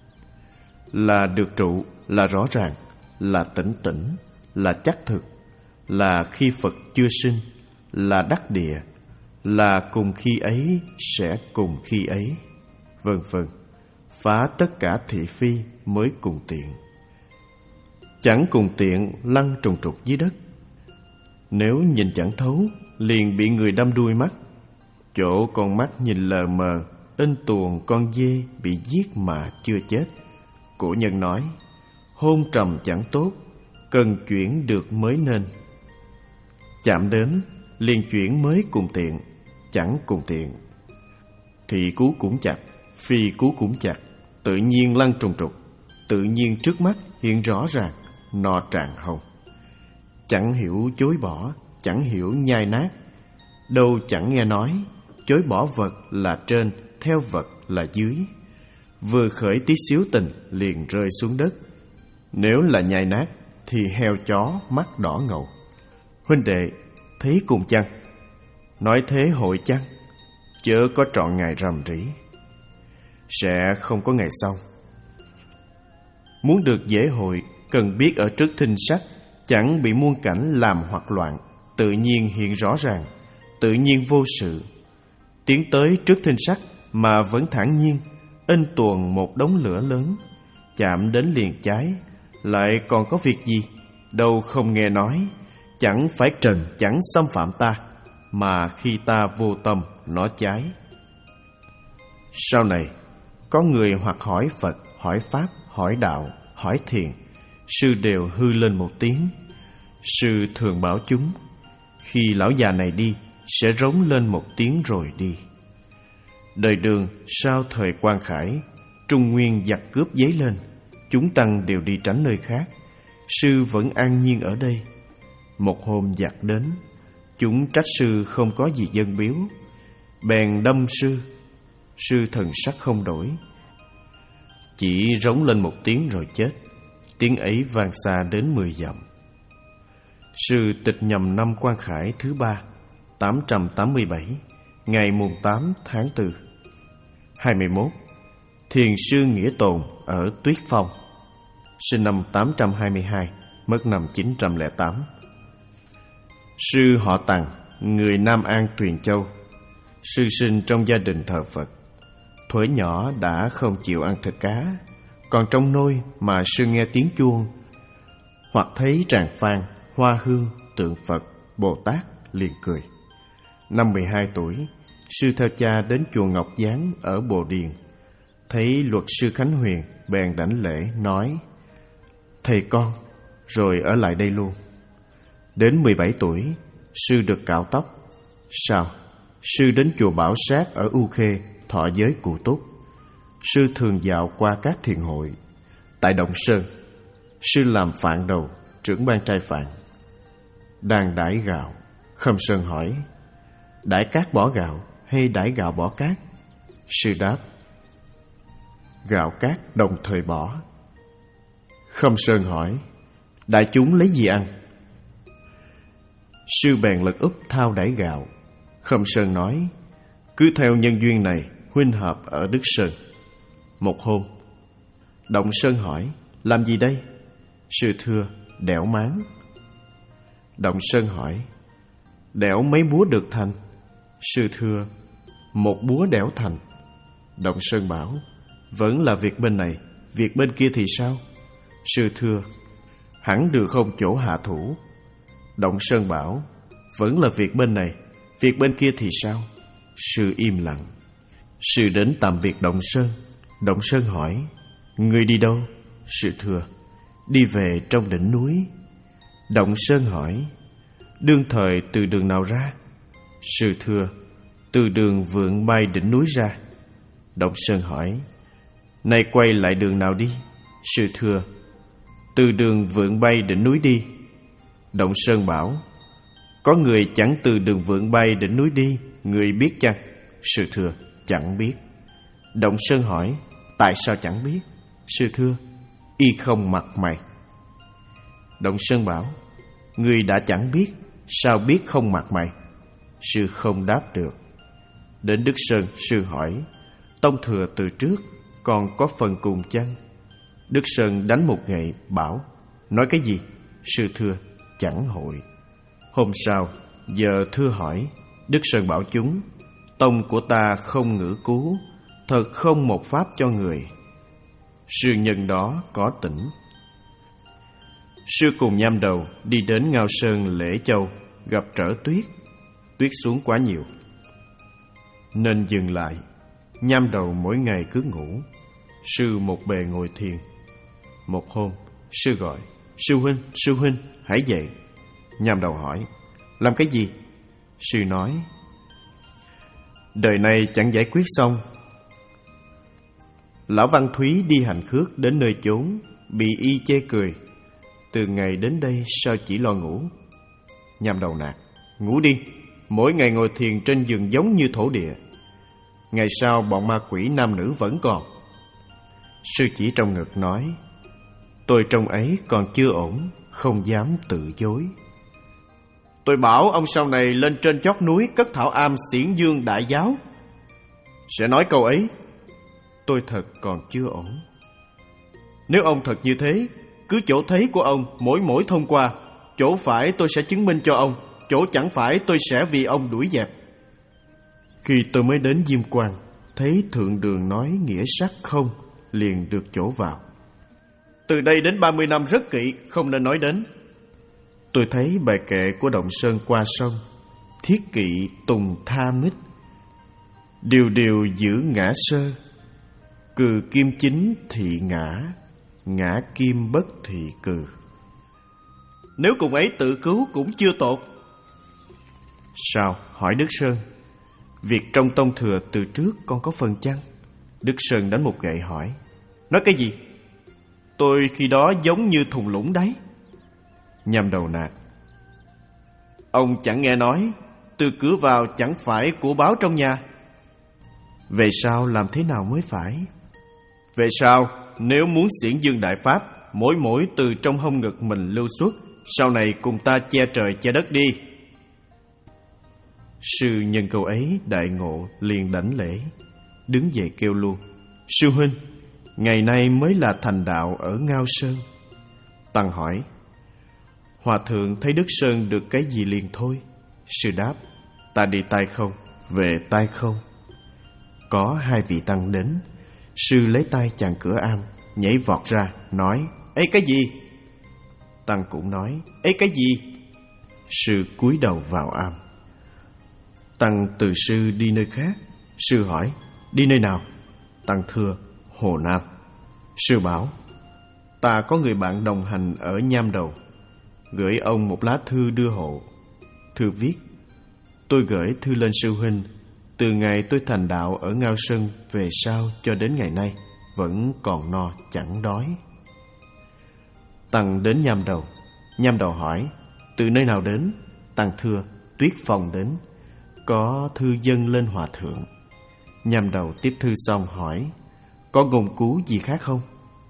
Là được trụ, là rõ ràng, là tỉnh tỉnh, là chắc thực, là khi Phật chưa sinh, là đắc địa, là cùng khi ấy sẽ cùng khi ấy, vân vân. Phá tất cả thị phi mới cùng tiện. chẳng cùng tiện lăn trùng trục dưới đất. Nếu nhìn chẳng thấu, liền bị người đâm đuôi mắt. Chỗ con mắt nhìn lờ mờ, in tuồng con dê bị giết mà chưa chết. Cổ nhân nói, hôn trầm chẳng tốt, cần chuyển được mới nên. Chạm đến, liền chuyển mới cùng tiện, chẳng cùng tiện. Thị cú cũng chặt, phi cú cũng chặt, tự nhiên lăn trùng trục, tự nhiên trước mắt hiện rõ ràng, no tràn hồng. Chẳng hiểu chối bỏ, chẳng hiểu nhai nát, đâu chẳng nghe nói, chối bỏ vật là trên, theo vật là dưới. Vừa khởi tí xíu tình liền rơi xuống đất. Nếu là nhai nát thì heo chó mắt đỏ ngầu. Huynh đệ, thấy cùng chăng? Nói thế hội chăng? Chớ có trọn ngày rằm rĩ, sẽ không có ngày sau. Muốn được dễ hội, cần biết ở trước thinh sách, chẳng bị muôn cảnh làm hoặc loạn, tự nhiên hiện rõ ràng, tự nhiên vô sự. Tiến tới trước thinh sách mà vẫn thản nhiên, in tuồng một đống lửa lớn, chạm đến liền cháy, lại còn có việc gì? Đâu không nghe nói, chẳng phải trần chẳng xâm phạm ta, mà khi ta vô tâm nó cháy. Sau này, có người hoặc hỏi Phật, hỏi Pháp, hỏi Đạo, hỏi Thiền, sư đều hư lên một tiếng. Sư thường bảo chúng, khi lão già này đi, sẽ rống lên một tiếng rồi đi. Đời Đường sau thời Quan Khải, Trung Nguyên giặc cướp dấy lên, chúng tăng đều đi tránh nơi khác, sư vẫn an nhiên ở đây. Một hôm giặc đến, chúng trách sư không có gì dâng biếu, bèn đâm sư. Sư thần sắc không đổi, chỉ rống lên một tiếng rồi chết. Tiếng ấy vang xa đến mười dặm. Sư tịch nhầm năm Quan Khải thứ ba, tám trăm tám mươi bảy, ngày mùng tám tháng tư. Hai mươi mốt, Thiền sư Nghĩa Tồn ở Tuyết Phong, sinh năm tám trăm hai mươi hai, mất năm chín trăm lẻ tám. Sư họ Tằng, người Nam An Tuyền Châu. Sư sinh trong gia đình thờ Phật. Thuở nhỏ đã không chịu ăn thịt cá, còn trong nôi mà sư nghe tiếng chuông, hoặc thấy tràng phan, hoa hương, tượng Phật, Bồ Tát liền cười. Năm mười hai tuổi, sư theo cha đến chùa Ngọc Giáng ở Bồ Điền, thấy luật sư Khánh Huyền, bèn đảnh lễ nói: thầy con, rồi ở lại đây luôn. Đến mười bảy tuổi, sư được cạo tóc. Sau, sư đến chùa Bảo Sát ở U Khê thọ giới Cụ Túc. Sư thường dạo qua các thiền hội. Tại Động Sơn, sư làm phạn đầu, trưởng ban trai phạn. Đang đãi gạo, Khâm Sơn hỏi: đãi cát bỏ gạo hay đãi gạo bỏ cát? Sư đáp: gạo cát đồng thời bỏ. Khâm Sơn hỏi: đại chúng lấy gì ăn? Sư bèn lật úp thao đãi gạo. Khâm Sơn nói: cứ theo nhân duyên này, huynh hợp ở Đức Sơn. Một hôm, Động Sơn hỏi: làm gì đây? Sư thưa: đẽo máng. Động Sơn hỏi: đẽo mấy búa được thành? Sư thưa: một búa đẽo thành. Động Sơn bảo: vẫn là việc bên này, việc bên kia thì sao? Sư thưa: hẳn được không chỗ hạ thủ. Động Sơn bảo: vẫn là việc bên này, việc bên kia thì sao? Sư im lặng. Sư đến tạm biệt Động Sơn. Động Sơn hỏi: người đi đâu? Sư thưa: đi về trong đỉnh núi. Động Sơn hỏi: đương thời từ đường nào ra? Sư thưa: từ đường Vượng Bay đỉnh núi ra. Động Sơn hỏi: nay quay lại đường nào đi? Sư thưa: từ đường Vượng Bay đỉnh núi đi. Động Sơn bảo: có người chẳng từ đường Vượng Bay đỉnh núi đi, người biết chăng? Sư thưa: chẳng biết. Động Sơn hỏi: tại sao chẳng biết? Sư thưa: y không mặt mày. Động Sơn bảo: người đã chẳng biết, sao biết không mặt mày? Sư không đáp được. Đến Đức Sơn, sư hỏi: tông thừa từ trước, còn có phần cùng chăng? Đức Sơn đánh một gậy, bảo: nói cái gì? Sư thưa: chẳng hội. Hôm sau, giờ thưa hỏi, Đức Sơn bảo chúng: tông của ta không ngữ cứu, thật không một pháp cho người. Sư nhân đó có tỉnh. Sư cùng Nham Đầu đi đến Ngao Sơn Lễ Châu, gặp trở tuyết. Tuyết xuống quá nhiều nên dừng lại. Nham Đầu mỗi ngày cứ ngủ, sư một bề ngồi thiền. Một hôm, sư gọi: Sư huynh, sư huynh, hãy dậy. Nham Đầu hỏi: Làm cái gì? Sư nói: Đời này chẳng giải quyết xong. Lão Văn Thúy đi hành khước đến nơi chốn, bị y chê cười. Từ ngày đến đây sao chỉ lo ngủ? Nham Đầu nạt: Ngủ đi, mỗi ngày ngồi thiền trên giường giống như thổ địa. Ngày sau bọn ma quỷ nam nữ vẫn còn. Sư chỉ trong ngực nói: Tôi trong ấy còn chưa ổn, không dám tự dối. Tôi bảo ông sau này lên trên chót núi cất thảo am xiển dương đại giáo, sẽ nói câu ấy. Tôi thật còn chưa ổn. Nếu ông thật như thế, cứ chỗ thấy của ông mỗi mỗi thông qua, chỗ phải tôi sẽ chứng minh cho ông, chỗ chẳng phải tôi sẽ vì ông đuổi dẹp. Khi tôi mới đến Diêm Quan, thấy thượng đường nói nghĩa sắc không, liền được chỗ vào. Từ đây đến ba mươi năm rất kỵ, không nên nói đến. Tôi thấy bài kệ của Động Sơn qua sông: Thiết kỵ tùng tha mít, điều điều giữ ngã sơ. Cừ kim chính thị ngã, ngã kim bất thị cừ. Nếu cùng ấy tự cứu cũng chưa tột. Sao? Hỏi Đức Sơn: Việc trong tông thừa từ trước con có phần chăng? Đức Sơn đánh một gậy hỏi: Nói cái gì? Tôi khi đó giống như thùng lũng đấy. Nham Đầu nạt: Ông chẳng nghe nói từ cửa vào chẳng phải của báo trong nhà. Về sau làm thế nào mới phải? Về sau, nếu muốn xiển dương đại pháp, mỗi mỗi từ trong hông ngực mình lưu xuất, sau này cùng ta che trời che đất đi. Sư nhân câu ấy đại ngộ, liền đảnh lễ, đứng dậy kêu luôn: Sư huynh, ngày nay mới là thành đạo ở Ngao Sơn. Tăng hỏi: Hòa thượng thấy Đức Sơn được cái gì liền thôi? Sư đáp: Ta đi tay không, về tay không. Có hai vị tăng đến. Sư lấy tay chặn cửa am, nhảy vọt ra, nói: Ấy cái gì? Tăng cũng nói: Ấy cái gì? Sư cúi đầu vào am. Tăng từ sư đi nơi khác. Sư hỏi: Đi nơi nào? Tăng thưa: Hồ Nam. Sư bảo: Ta có người bạn đồng hành ở Nham Đầu, gửi ông một lá thư đưa hộ. Thư viết: Tôi gửi thư lên sư huynh. Từ ngày tôi thành đạo ở Ngao Sơn về sau cho đến ngày nay, vẫn còn no chẳng đói. Tăng đến Nham Đầu. Nham Đầu hỏi: Từ nơi nào đến? Tăng thưa: Tuyết Phong đến, có thư dâng lên hòa thượng. Nham Đầu tiếp thư xong hỏi: Có ngôn cứu gì khác không?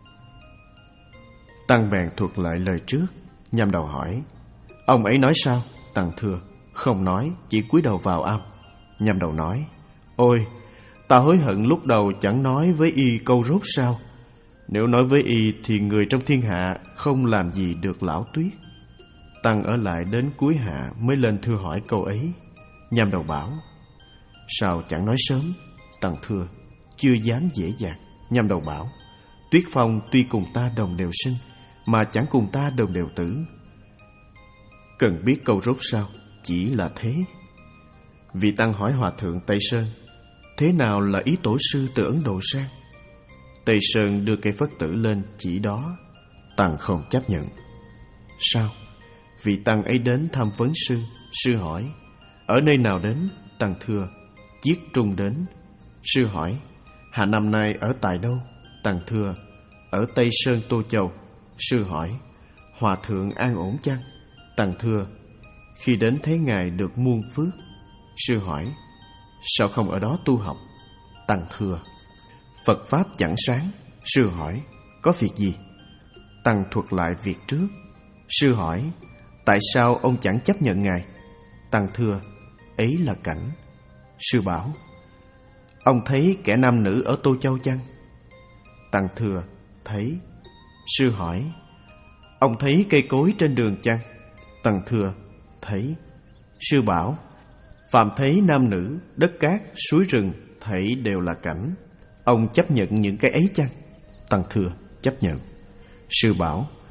Tăng bèn thuật lại lời trước. Nham Đầu hỏi: Ông ấy nói sao? Tăng thưa: Không nói, chỉ cúi đầu vào am. Nham Đầu nói: Ôi, ta hối hận lúc đầu chẳng nói với y câu rốt sao. Nếu nói với y thì người trong thiên hạ không làm gì được lão Tuyết. Tăng ở lại đến cuối hạ mới lên thưa hỏi câu ấy. Nham Đầu bảo: Sao chẳng nói sớm? Tăng thưa: Chưa dám dễ dàng. Nham Đầu bảo: Tuyết Phong tuy cùng ta đồng đều sinh, mà chẳng cùng ta đồng đều tử. Cần biết câu rốt sao? Chỉ là thế. Vị Tăng hỏi hòa thượng Tây Sơn: Thế nào là ý tổ sư từ Ấn Độ sang? Tây Sơn đưa cây phất tử lên chỉ đó. Tăng không chấp nhận. Sao? Vị Tăng ấy đến thăm vấn sư. Sư hỏi: Ở nơi nào đến? Tăng thưa: Chiết Trung đến. Sư hỏi: Hạ năm nay ở tại đâu? Tăng thưa: Ở Tây Sơn Tô Châu. Sư hỏi: Hòa thượng an ổn chăng? Tăng thưa: Khi đến thế ngài được muôn phước. Sư hỏi: Sao không ở đó tu học? Tăng thưa: Phật Pháp chẳng sáng. Sư hỏi: Có việc gì? Tăng thuật lại việc trước. Sư hỏi: Tại sao ông chẳng chấp nhận ngài? Tăng thưa: Ấy là cảnh. Sư bảo: Ông thấy kẻ nam nữ ở Tô Châu chăng? Tăng thưa: Thấy. Sư hỏi: Ông thấy cây cối trên đường chăng? Tăng thưa: Thấy. Sư bảo: Phàm thấy nam nữ, đất cát, suối rừng, thảy đều là cảnh. Ông chấp nhận những cái ấy chăng? Tăng thưa: Chấp nhận. Sư bảo: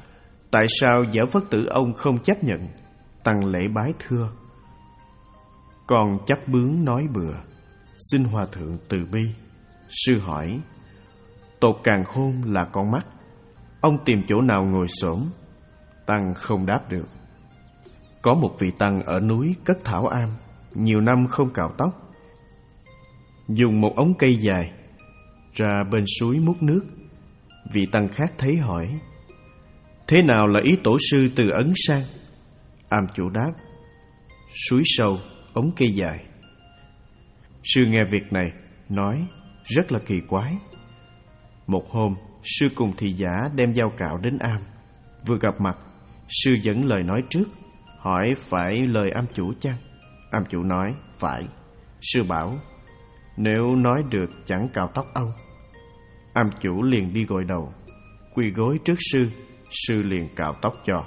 tại sao Giả Phất Tử ông không chấp nhận? Tăng lễ bái thưa: Con chấp bướng nói bừa, xin hòa thượng từ bi. Sư hỏi: Tột càn khôn là con mắt, ông tìm chỗ nào ngồi xổm? Tăng không đáp được. Có một vị tăng ở núi cất thảo am, nhiều năm không cạo tóc, dùng một ống cây dài ra bên suối múc nước. Vị tăng khác thấy hỏi: Thế nào là ý tổ sư từ Ấn sang? Am chủ đáp: Suối sâu, ống cây dài. Sư nghe việc này nói rất là kỳ quái. Một hôm, sư cùng thị giả đem dao cạo đến am. Vừa gặp mặt, sư dẫn lời nói trước, hỏi phải lời am chủ chăng? Am chủ nói phải. Sư bảo: Nếu nói được chẳng cạo tóc ông. Am chủ liền đi gội đầu, quỳ gối trước sư. Sư liền cạo tóc cho.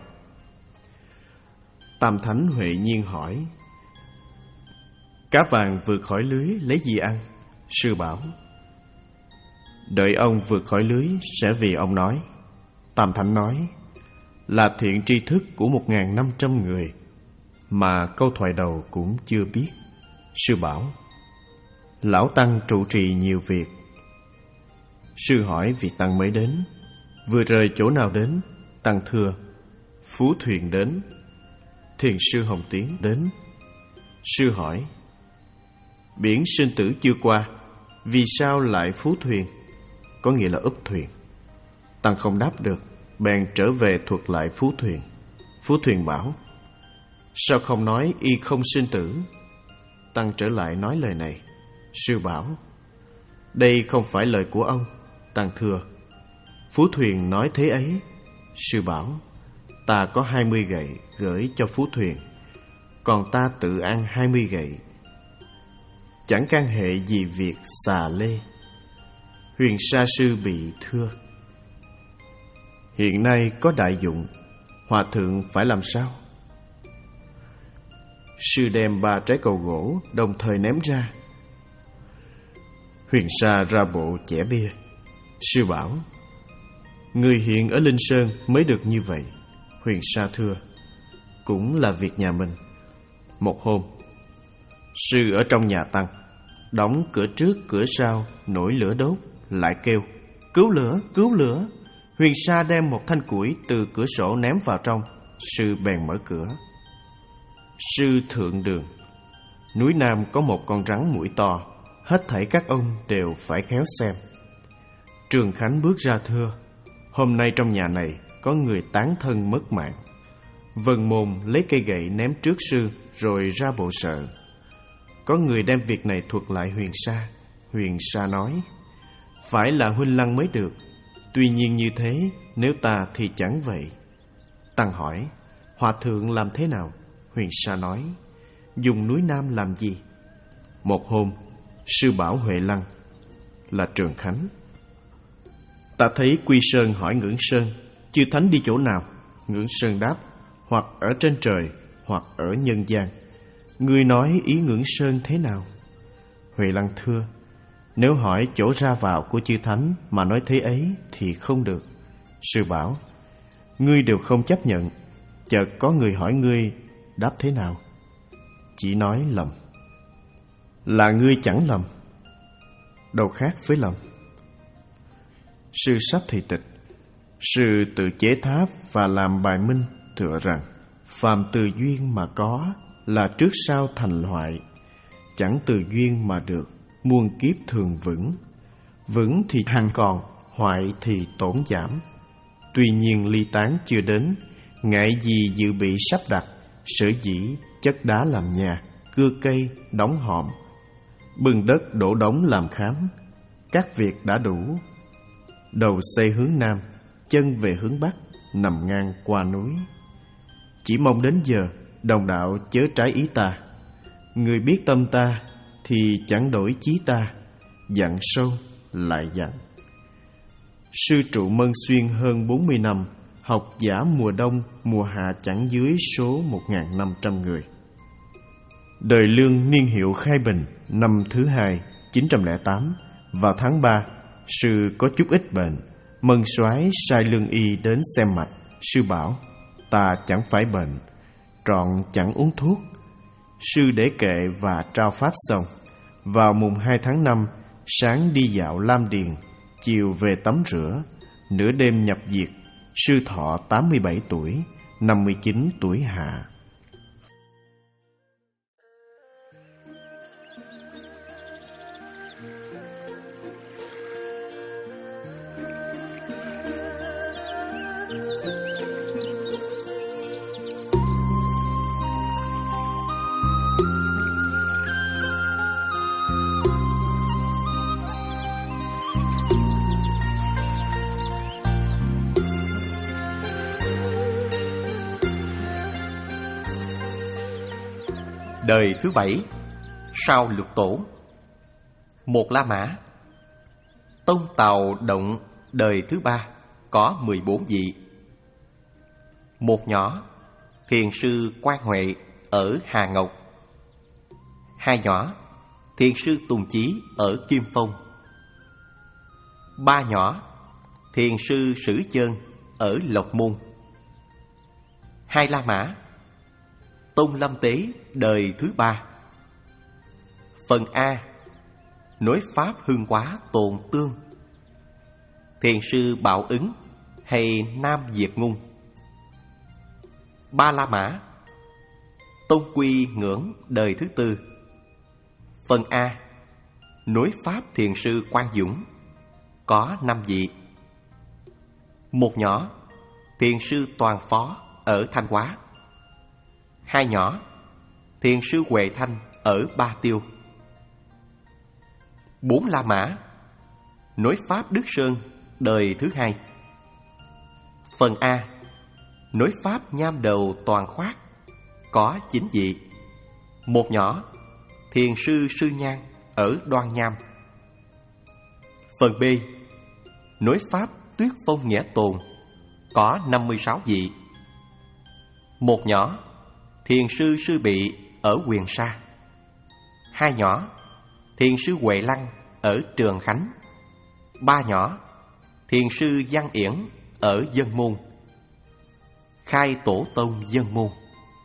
Tam Thánh Huệ Nhiên hỏi: Cá vàng vượt khỏi lưới lấy gì ăn? Sư bảo: Đợi ông vượt khỏi lưới sẽ vì ông nói. Tam Thánh nói: Là thiện tri thức của một ngàn năm trăm người mà câu thoại đầu cũng chưa biết. Sư bảo: Lão Tăng trụ trì nhiều việc. Sư hỏi vị Tăng mới đến: Vừa rời chỗ nào đến? Tăng thưa: Phú Thuyền đến. Thiền sư Hồng Tiến đến. Sư hỏi: Biển sinh tử chưa qua, vì sao lại Phú Thuyền? Có nghĩa là úp thuyền. Tăng không đáp được, bèn trở về thuật lại Phú Thuyền. Phú Thuyền bảo: Sao không nói y không sinh tử? Tăng trở lại nói lời này. Sư bảo: Đây không phải lời của ông. Tăng thưa: Phú Thuyền nói thế ấy. Sư bảo: Ta có hai mươi gậy gửi cho Phú Thuyền, còn ta tự ăn hai mươi gậy, chẳng can hệ gì việc xà lê. Huyền Sa Sư bị thưa: Hiện nay có đại dụng, hòa thượng phải làm sao? Sư đem ba trái cầu gỗ đồng thời ném ra. Huyền Sa ra bộ chẻ bia. Sư bảo: Người hiện ở Linh Sơn mới được như vậy. Huyền Sa thưa: Cũng là việc nhà mình. Một hôm, sư ở trong nhà Tăng, đóng cửa trước cửa sau, nổi lửa đốt, lại kêu: Cứu lửa, cứu lửa. Huyền Sa đem một thanh củi từ cửa sổ ném vào trong. Sư bèn mở cửa. Sư thượng đường. Núi Nam có một con rắn mũi to, hết thảy các ông đều phải khéo xem. Trường Khánh bước ra thưa: Hôm nay trong nhà này có người tán thân mất mạng. Vân Môn lấy cây gậy ném trước sư, rồi ra bộ sợ. Có người đem việc này thuật lại Huyền Sa. Huyền Sa nói: Phải là huynh lăng mới được. Tuy nhiên như thế, nếu ta thì chẳng vậy. Tăng hỏi: Hòa thượng làm thế nào? Huyền Sa nói: Dùng núi Nam làm gì? Một hôm, sư bảo Huệ Lăng là Trường Khánh: Ta thấy Quy Sơn hỏi Ngưỡng Sơn: Chư Thánh đi chỗ nào? Ngưỡng Sơn đáp: Hoặc ở trên trời, hoặc ở nhân gian. Ngươi nói ý Ngưỡng Sơn thế nào? Huệ Lăng thưa: Nếu hỏi chỗ ra vào của chư Thánh mà nói thế ấy thì không được. Sư bảo: Ngươi đều không chấp nhận. Chợt có người hỏi ngươi đáp thế nào? Chỉ nói lầm. Là ngươi chẳng lầm, đâu khác với lầm. Sư sắp thị tịch. Sư tự chế tháp và làm bài minh tựa rằng: Phàm từ duyên mà có, là trước sau thành hoại. Chẳng từ duyên mà được, muôn kiếp thường vững. Vững thì hằng còn, hoại thì tổn giảm. Tuy nhiên ly tán chưa đến, ngại gì dự bị sắp đặt. Sở dĩ chất đá làm nhà, cưa cây, đóng hòm, bưng đất đổ đống làm khám. Các việc đã đủ. Đầu xây hướng Nam, chân về hướng Bắc, nằm ngang qua núi. Chỉ mong đến giờ, đồng đạo chớ trái ý ta. Người biết tâm ta, thì chẳng đổi chí ta. Dặn sâu, lại dặn. Sư trụ Mân Xuyên hơn bốn mươi năm, học giả mùa đông, mùa hạ chẳng dưới số một nghìn năm trăm người. Đời Lương niên hiệu Khai Bình, năm thứ hai, chín trăm lẻ tám. Vào tháng ba, sư có chút ít bệnh. Mân Soái sai lương y đến xem mạch. Sư bảo: Ta chẳng phải bệnh, trọn chẳng uống thuốc. Sư để kệ và trao pháp xong. Vào mùng hai tháng năm, sáng đi dạo Lam Điền, chiều về tắm rửa. Nửa đêm nhập diệt. Sư thọ tám mươi bảy tuổi, năm mươi chín tuổi hạ. Đời thứ bảy sau Lục Tổ. Một La Mã. Tông Tào Động đời thứ ba có mười bốn vị. Một nhỏ, thiền sư Quan Huệ ở Hà Ngọc. Hai nhỏ, thiền sư Tùng Chí ở Kim Phong. Ba nhỏ, thiền sư Sử Chơn ở Lộc Môn. Hai La Mã. Tông Lâm Tế đời thứ ba. Phần A. Nối pháp Hưng Quá Tồn Tương. Thiền sư Bảo Ứng hay Nam Diệt Ngung. Ba La Mã. Tông Quy Ngưỡng đời thứ tư. Phần A. Nối pháp thiền sư Quang Dũng, có năm vị. Một nhỏ, thiền sư Toàn Phó ở Thanh Hóa. Hai nhỏ, thiền sư Huệ Thanh ở Ba Tiêu. Bốn La Mã. Nối pháp Đức Sơn đời thứ hai. Phần A. Nối pháp Nham Đầu Toàn Khoát, có chín vị. Một nhỏ, thiền sư Sư Nhan ở Đoan Nham. Phần B. Nối pháp Tuyết Phong Nghĩa Tồn, có năm mươi sáu vị. Một nhỏ, thiền sư Sư Bị ở Quyền Sa. Hai nhỏ, thiền sư Huệ Lăng ở Trường Khánh. Ba nhỏ, thiền sư Văn Yển ở Dân Môn. Khai Tổ Tông Dân Môn.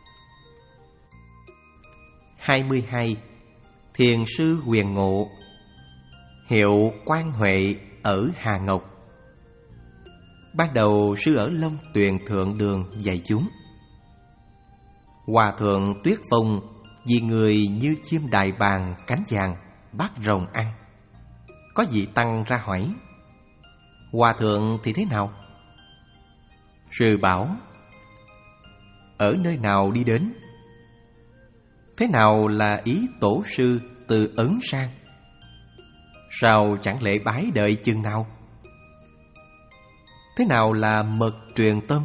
Hai mươi hai. Thiền sư Huyền Ngộ, hiệu Quan Huệ ở Hà Ngọc. Ban đầu sư ở Long Tuyền Thượng Đường dạy chúng. Hòa thượng Tuyết Phong vì người như chim đại bàng cánh vàng bắt rồng ăn. Có vị tăng ra hỏi: Hòa thượng thì thế nào? Sư bảo: Ở nơi nào đi đến? Thế nào là ý tổ sư từ Ấn sang? Sao chẳng lễ bái đợi chừng nào? Thế nào là mật truyền tâm?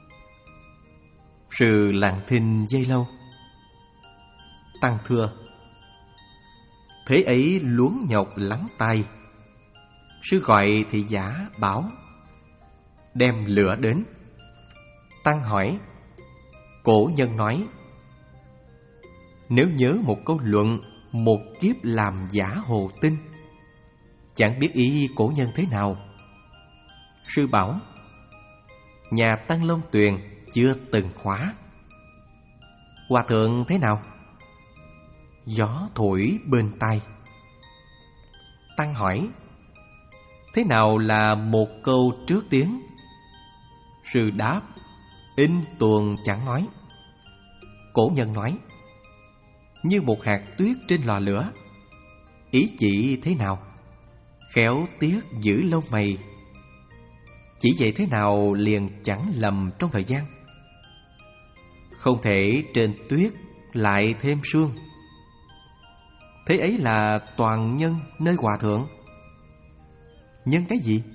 Sư lặng thinh giây lâu. Tăng thưa: Thế ấy luống nhọc lắng tai. Sư gọi thị giả bảo: Đem lửa đến. Tăng hỏi: Cổ nhân nói, nếu nhớ một câu luận, một kiếp làm giả hồ tinh, chẳng biết ý cổ nhân thế nào. Sư bảo: Nhà Tăng Long Tuyền chưa từng khóa. Hòa thượng thế nào? Gió thổi bên tai. Tăng hỏi: Thế nào là một câu trước tiếng? Sư đáp: In tuồng chẳng nói. Cổ nhân nói: Như một hạt tuyết trên lò lửa. Ý chỉ thế nào? Khéo tiếc giữ lông mày. Chỉ vậy thế nào liền chẳng lầm trong thời gian. Không thể trên tuyết lại thêm sương. Thế ấy là toàn nhân nơi hòa thượng. Nhân cái gì?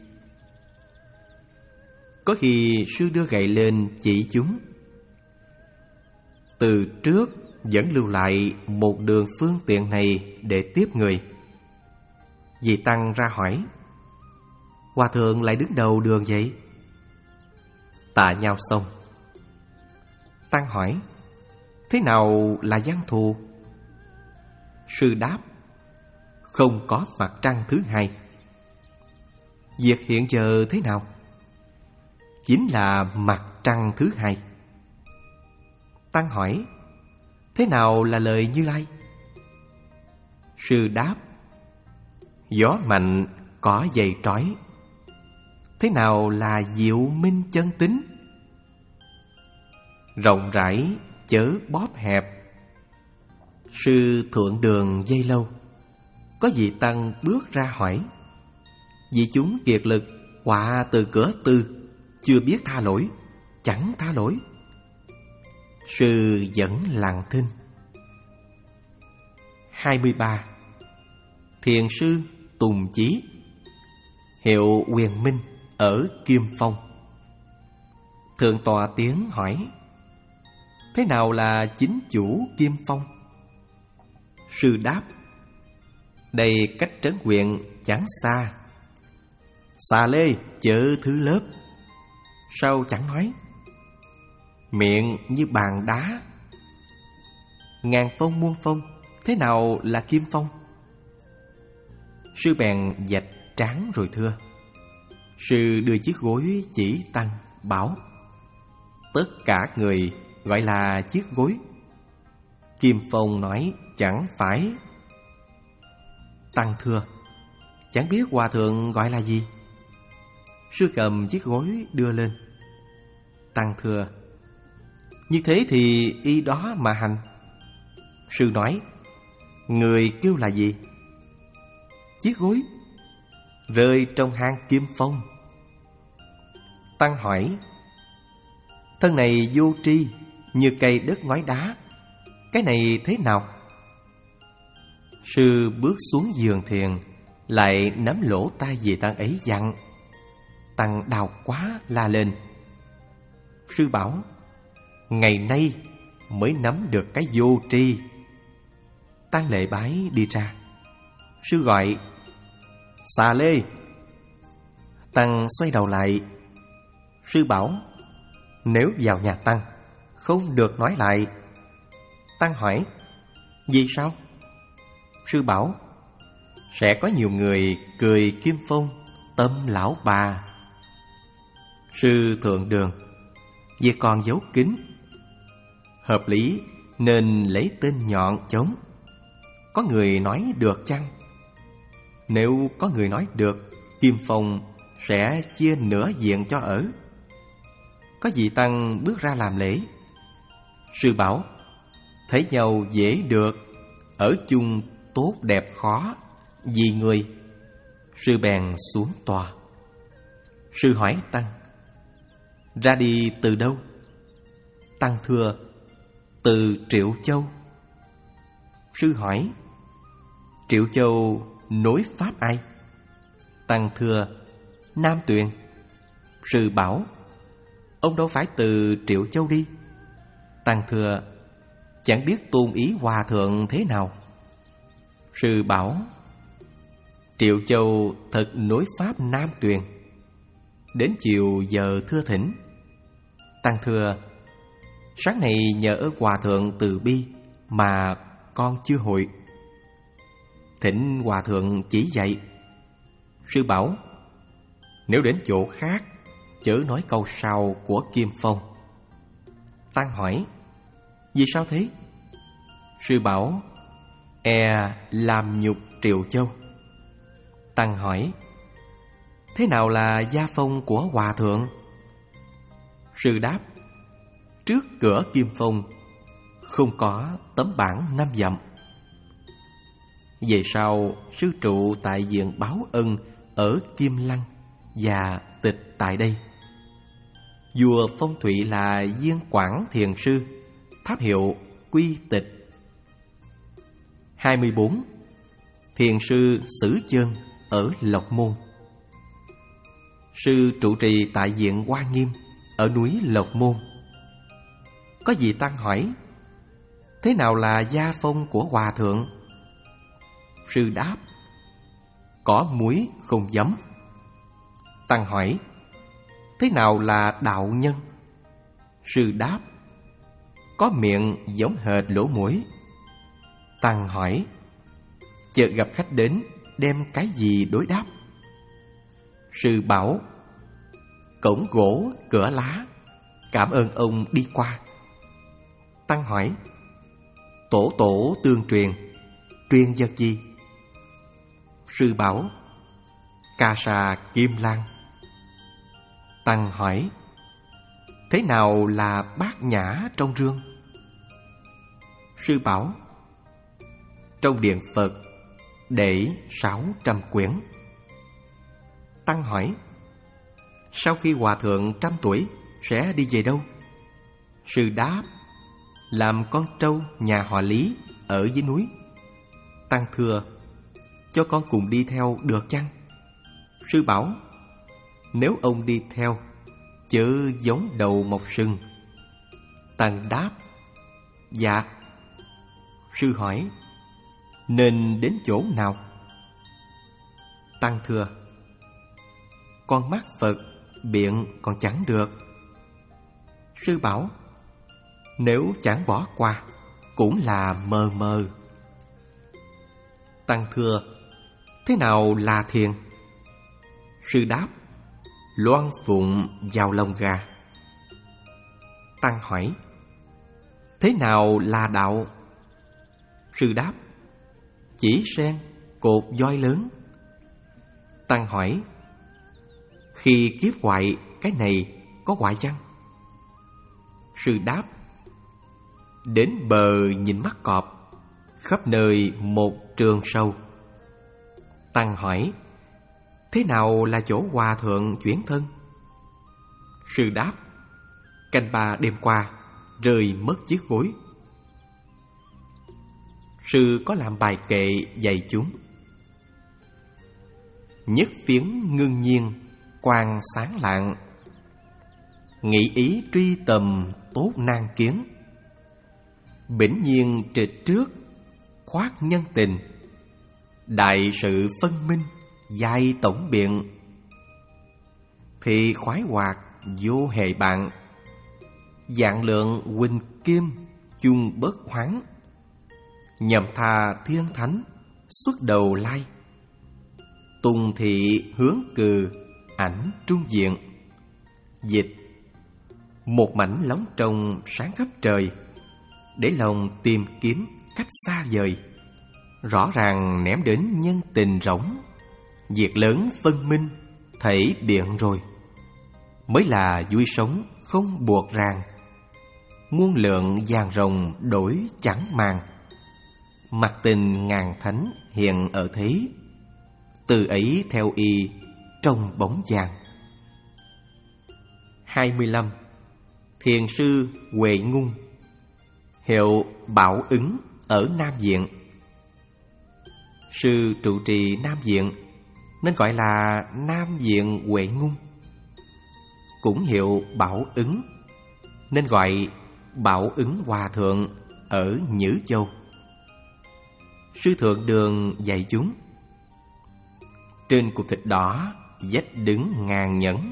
Có khi sư đưa gậy lên chỉ chúng. Từ trước vẫn lưu lại một đường phương tiện này để tiếp người. Vị tăng ra hỏi: Hòa thượng lại đứng đầu đường vậy? Tạ nhau xong, tăng hỏi: Thế nào là văn thù? Sư đáp: Không có mặt trăng thứ hai. Việc hiện giờ thế nào? chính là mặt trăng thứ hai. Tăng hỏi: thế nào là lời Như Lai? Sư đáp: gió mạnh cỏ dày trói. Thế nào là diệu minh chân tính? Rộng rãi chớ bóp hẹp. Sư thượng đường dây lâu. Có vị tăng bước ra hỏi: vì chúng kiệt lực họa từ cửa tư, chưa biết tha lỗi, chẳng tha lỗi. Sư vẫn lặng thinh. hai mươi ba. Thiền sư Tùng Chí, hiệu Quyền Minh, ở Kim Phong. Thượng tọa tiến hỏi: thế nào là chính chủ Kim Phong? Sư đáp: đây cách trấn huyện chẳng xa. Xà lê chợ thứ lớp. Sao chẳng nói? Miệng như bàn đá. Ngàn phong muôn phong, thế nào là Kim Phong? Sư bèn vạch trán rồi thưa. Sư đưa chiếc gối chỉ tăng, bảo: tất cả người gọi là chiếc gối. Kim Phong nói: chẳng phải. Tăng thưa: chẳng biết hòa thượng gọi là gì? Sư cầm chiếc gối đưa lên. Tăng thưa: như thế thì y đó mà hành. Sư nói: người kêu là gì? Chiếc gối rơi trong hang Kim Phong. Tăng hỏi: thân này vô tri, như cây đất ngói đá, cái này thế nào? Sư bước xuống giường thiền, lại nắm lỗ tai vị tăng ấy dặn. Tăng đau quá la lên. Sư bảo: ngày nay mới nắm được cái vô tri. Tăng lễ bái đi ra. Sư gọi: xà lê. Tăng xoay đầu lại. Sư bảo: nếu vào nhà Tăng không được nói lại. Tăng hỏi: vì sao? Sư bảo: sẽ có nhiều người cười Kim Phong tâm lão bà. Sư thượng đường: vì còn giấu kín. Hợp lý nên lấy tên nhọn chống. Có người nói được chăng? Nếu có người nói được, Kim Phong sẽ chia nửa diện cho ở. Có vị tăng bước ra làm lễ. Sư bảo: thấy nhau dễ được, ở chung tốt đẹp khó, vì người. Sư bèn xuống tòa. Sư hỏi tăng: ra đi từ đâu? Tăng thưa: từ Triệu Châu. Sư hỏi: Triệu Châu nối pháp ai? Tăng thưa: Nam Tuyền. Sư bảo: ông đâu phải từ Triệu Châu đi. Tăng thưa: chẳng biết tôn ý hòa thượng thế nào. Sư bảo: Triệu Châu thật nối pháp Nam Tuyền. Đến chiều giờ thưa thỉnh. Tăng thưa: sáng nay nhờ ơn hòa thượng từ bi mà con chưa hội. Thỉnh hòa thượng chỉ dạy. Sư bảo: nếu đến chỗ khác, chớ nói câu sau của Kim Phong. Tăng hỏi: vì sao thế? Sư bảo: e làm nhục Triệu Châu. Tăng hỏi: thế nào là gia phong của hòa thượng? Sư đáp: trước cửa Kim Phong không có tấm bảng năm dặm. Về sau, sư trụ tại viện báo ân ở Kim Lăng và tịch tại đây. Vua phong thủy là Viên Quảng Thiền Sư, tháp hiệu Quy Tịch. hai mươi bốn. Thiền sư Sử Chân ở Lộc Môn. Sư trụ trì tại viện Hoa Nghiêm ở núi Lộc Môn. Có vị tăng hỏi: thế nào là gia phong của hòa thượng? Sư đáp: có muối không giấm. Tăng hỏi: thế nào là đạo nhân? Sư đáp: có miệng giống hệt lỗ mũi. Tăng hỏi: chợt gặp khách đến, đem cái gì đối đáp? Sư bảo: cổng gỗ, cửa lá, cảm ơn ông đi qua. Tăng hỏi: tổ tổ tương truyền, truyền vật gì? Sư bảo: ca sa kim lan. Tăng hỏi: thế nào là bát nhã trong rương? Sư bảo: trong điện Phật để sáu trăm quyển. Tăng hỏi: sau khi hòa thượng trăm tuổi sẽ đi về đâu? Sư đáp: làm con trâu nhà họ Lý ở dưới núi. Tăng thưa: cho con cùng đi theo được chăng? Sư bảo: nếu ông đi theo, chớ giống đầu mọc sừng. Tăng đáp: dạ. Sư hỏi: nên đến chỗ nào? Tăng thưa: con mắt Phật biện còn chẳng được. Sư bảo: nếu chẳng bỏ qua cũng là mờ mờ. Tăng thưa: thế nào là thiền? Sư đáp: loan phụng vào lông gà. Tăng hỏi: thế nào là đạo? Sư đáp: chỉ sen cột voi lớn. Tăng hỏi: khi kiếp hoại cái này có hoại chăng? Sư đáp: đến bờ nhìn mắt cọp, khắp nơi một trường sâu. Tăng hỏi: thế nào là chỗ hòa thượng chuyển thân? Sư đáp: canh ba đêm qua rơi mất chiếc gối. Sư có làm bài kệ dạy chúng: nhất phiến ngưng nhiên quang sáng lạng, nghĩ ý truy tầm tốt nan kiến. Bỉnh nhiên trịch trước khoác nhân tình, đại sự phân minh dài tổng biện. Thì khoái hoạt vô hề bạn, dạng lượng huỳnh kim chung bớt khoáng. Nhầm thà thiên thánh xuất đầu lai, tùng thị hướng cừ ảnh trung diện. Dịch: một mảnh lóng trông sáng khắp trời, để lòng tìm kiếm cách xa vời. Rõ ràng ném đến nhân tình rỗng, việc lớn phân minh thảy biện rồi. Mới là vui sống không buộc ràng, muôn lượng vàng rồng đổi chẳng màng. Mặt tình ngàn thánh hiện ở thế, từ ấy theo y trong bóng vàng. hai mươi lăm. Thiền sư Huệ Ngung, hiệu Bảo Ứng ở Nam Viện. Sư trụ trì Nam Viện nên gọi là Nam Viện Huệ Ngung. Cũng hiệu Bảo Ứng nên gọi Bảo Ứng Hòa Thượng ở Nhữ Châu. Sư thượng đường dạy chúng: trên cục thịt đỏ vách đứng ngàn nhẫn.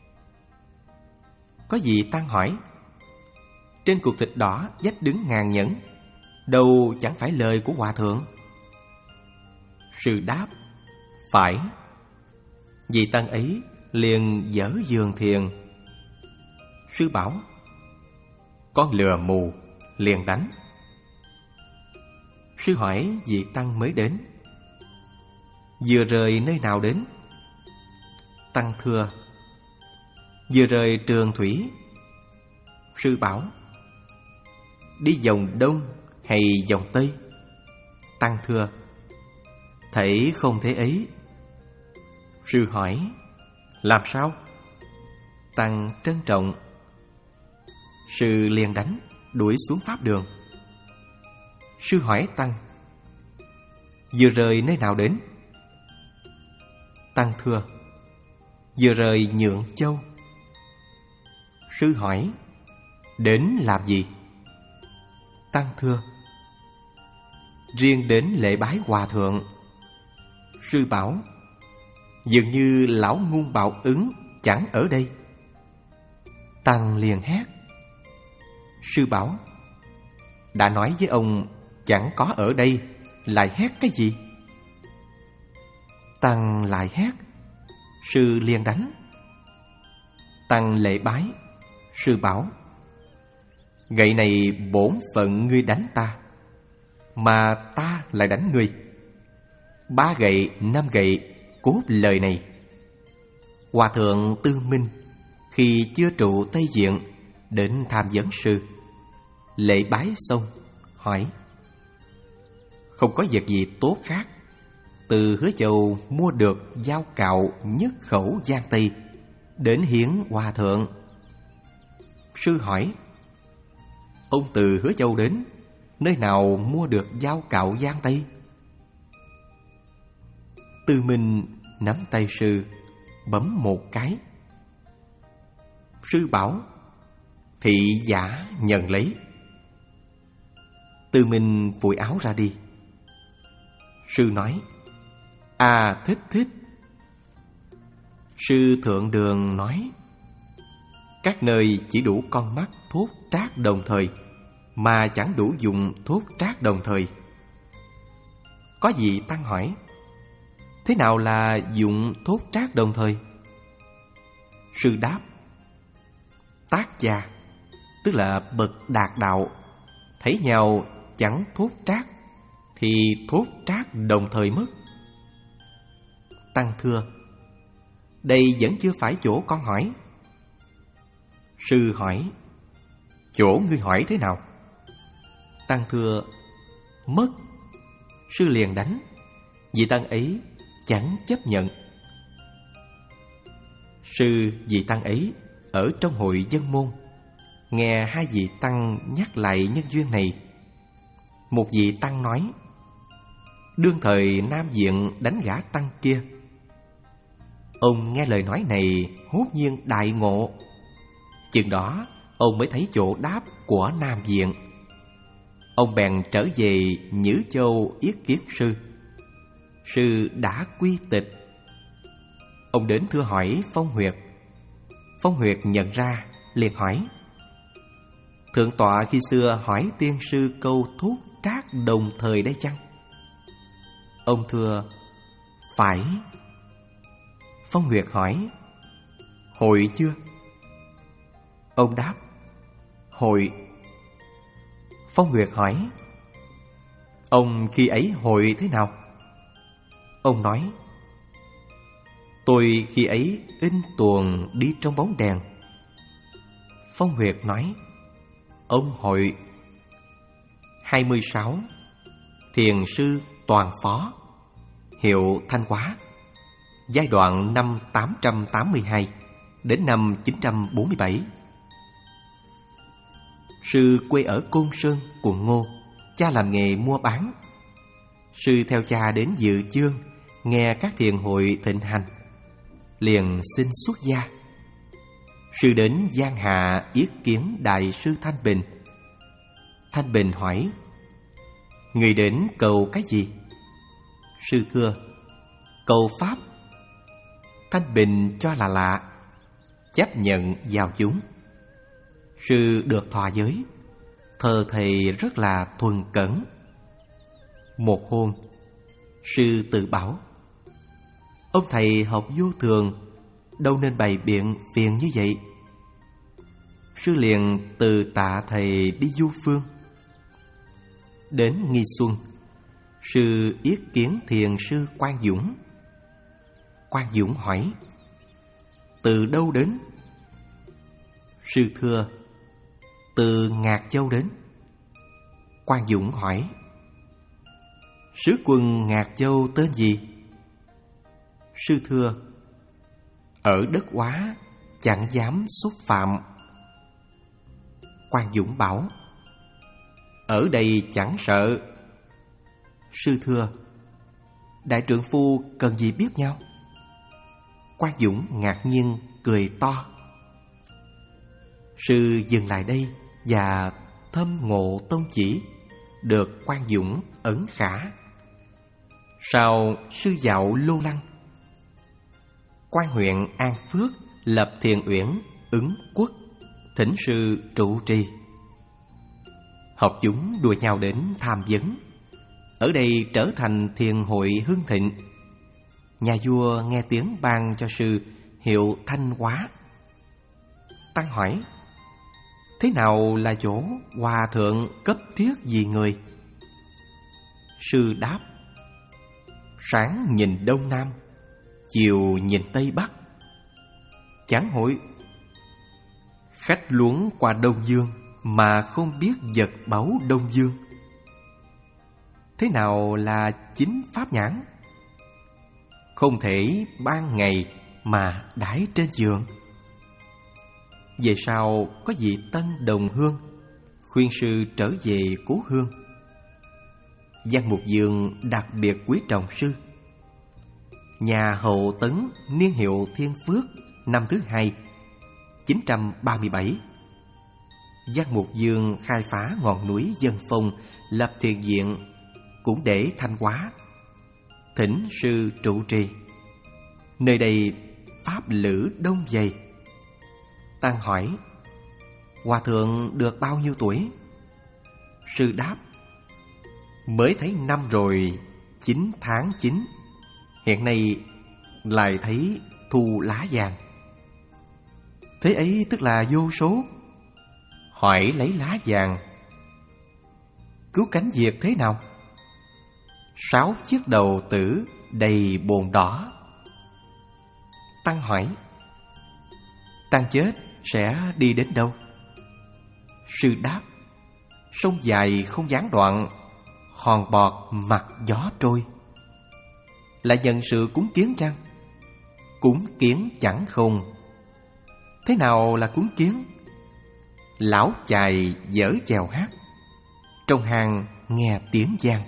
Có gì Tăng hỏi: trên cục thịt đỏ vách đứng ngàn nhẫn, đâu chẳng phải lời của Hòa thượng? Sư đáp: phải. Vị Tăng ấy liền dở giường thiền. Sư bảo: con lừa mù, liền đánh. Sư hỏi vị Tăng mới đến: vừa rời nơi nào đến? Tăng thưa: vừa rời Trường Thủy. Sư bảo: đi vòng đông hay vòng tây? Tăng thưa: thảy không thế ấy. Sư hỏi: làm sao? Tăng trân trọng. Sư liền đánh, đuổi xuống pháp đường. Sư hỏi Tăng: vừa rời nơi nào đến? Tăng thưa: vừa rời Nhượng Châu. Sư hỏi: đến làm gì? Tăng thưa: riêng đến lễ bái Hòa thượng. Sư bảo: dường như lão ngung Bảo Ứng chẳng ở đây. Tăng liền hét. Sư bảo: đã nói với ông chẳng có ở đây, lại hét cái gì? Tăng lại hét. Sư liền đánh. Tăng lễ bái. Sư bảo: gậy này bổn phận ngươi đánh ta, mà ta lại đánh ngươi. Ba gậy, năm gậy, cốt lời này. Hòa thượng Tư Minh khi chưa trụ Tây Diện đến tham vấn sư. Lễ bái xong hỏi: không có việc gì tốt khác, từ Hứa Châu mua được dao cạo nhất khẩu Giang Tây đến hiến hòa thượng. Sư hỏi: ông từ Hứa Châu đến, nơi nào mua được dao cạo Giang Tây? Tư Minh nắm tay sư, bấm một cái. Sư bảo: thị giả nhận lấy. Tư Minh vội áo ra đi. Sư nói: à thích thích. Sư Thượng Đường nói: các nơi chỉ đủ con mắt thốt trác đồng thời, mà chẳng đủ dùng thốt trác đồng thời. Có gì Tăng hỏi: thế nào là dụng thốt trác đồng thời? Sư đáp: tác gia, tức là bậc đạt đạo, thấy nhau chẳng thốt trác thì thốt trác đồng thời mất. Tăng thưa: đây vẫn chưa phải chỗ con hỏi. Sư hỏi: chỗ ngươi hỏi thế nào? Tăng thưa: mất. Sư liền đánh, vị Tăng ấy chẳng chấp nhận. Sư vị Tăng ấy ở trong hội dân môn, nghe hai vị Tăng nhắc lại nhân duyên này. Một vị Tăng nói: đương thời Nam Diện đánh gã Tăng kia. Ông nghe lời nói này hốt nhiên đại ngộ. Chừng đó ông mới thấy chỗ đáp của Nam Diện. Ông bèn trở về Nhữ Châu yết kiến sư. Sư đã quy tịch. Ông đến thưa hỏi Phong Huyệt. Phong Huyệt nhận ra, liền hỏi: thượng tọa khi xưa hỏi tiên sư câu thốt trác đồng thời đây chăng? Ông thưa: phải. Phong Huyệt hỏi: hội chưa? Ông đáp: hội. Phong Huyệt hỏi: ông khi ấy hội thế nào? Ông nói: tôi khi ấy in tuồng đi trong bóng đèn. Phong Huyệt nói: ông hội. hai mươi sáu. Thiền sư Toàn Phó, hiệu Thanh Hóa, giai đoạn năm tám trăm tám mươi hai đến năm chín trăm bốn mươi bảy. Sư quê ở Côn Sơn, quận Ngô, cha làm nghề mua bán. Sư theo cha đến dự chương, nghe các thiền hội thịnh hành, liền xin xuất gia. Sư đến Giang Hạ yết kiến đại sư Thanh Bình. Thanh Bình hỏi: người đến cầu cái gì? Sư thưa: cầu pháp. Thanh Bình cho là lạ, chấp nhận vào chúng. Sư được thọ giới, thờ thầy rất là thuần cẩn. Một hôm, sư tự bảo: ông thầy học vô thường, đâu nên bày biện phiền như vậy. Sư liền từ tạ thầy đi du phương. Đến Nghi Xuân, sư yết kiến thiền sư Quan Dũng. Quan Dũng hỏi: từ đâu đến? Sư thưa: từ Ngạc Châu đến. Quan Dũng hỏi: sứ quân Ngạc Châu tên gì? Sư thưa: ở đất Hóa, chẳng dám xúc phạm. Quan Dũng bảo: ở đây chẳng sợ. Sư thưa: đại trượng phu cần gì biết nhau? Quan Dũng ngạc nhiên cười to. Sư dừng lại đây và thâm ngộ tông chỉ, được Quan Dũng ẩn khả. Sau sư dạo Lô Lăng. Quan huyện An Phước lập thiền uyển Ứng Quốc, thỉnh sư trụ trì. Học chúng đua nhau đến tham vấn. Ở đây trở thành thiền hội hưng thịnh. Nhà vua nghe tiếng ban cho sư hiệu Thanh Hóa. Tăng hỏi: thế nào là chỗ hòa thượng cấp thiết vì người? Sư đáp: sáng nhìn đông nam, chiều nhìn tây bắc. Chẳng hỏi: khách luống qua Đông Dương mà không biết vật báu Đông Dương. Thế nào là chính pháp nhãn? Không thể ban ngày mà đãi trên giường. Về sau có vị tân đồng hương khuyên sư trở về cố hương. Giang Mục Dương đặc biệt quý trọng sư. Nhà Hậu Tấn niên hiệu Thiên Phước năm thứ hai, chín trăm ba mươi bảy. Giang Mục Dương khai phá ngọn núi Dân Phong, lập thiền viện cũng để Thanh Hóa, thỉnh sư trụ trì. Nơi đây pháp lữ đông dày. Tăng hỏi: hòa thượng được bao nhiêu tuổi? Sư đáp: mới thấy năm rồi, chín tháng chín. Hiện nay lại thấy thu lá vàng. Thế ấy tức là vô số. Hỏi lấy lá vàng cứu cánh diệt thế nào? Sáu chiếc đầu tử đầy bồn đỏ. Tăng hỏi: Tăng chết sẽ đi đến đâu? Sư đáp: sông dài không gián đoạn, hòn bọt mặt gió trôi. Là nhận sự cúng kiến chăng? Cúng kiến chẳng không. Thế nào là cúng kiến? Lão chài dở chèo hát, trong hang nghe tiếng vang.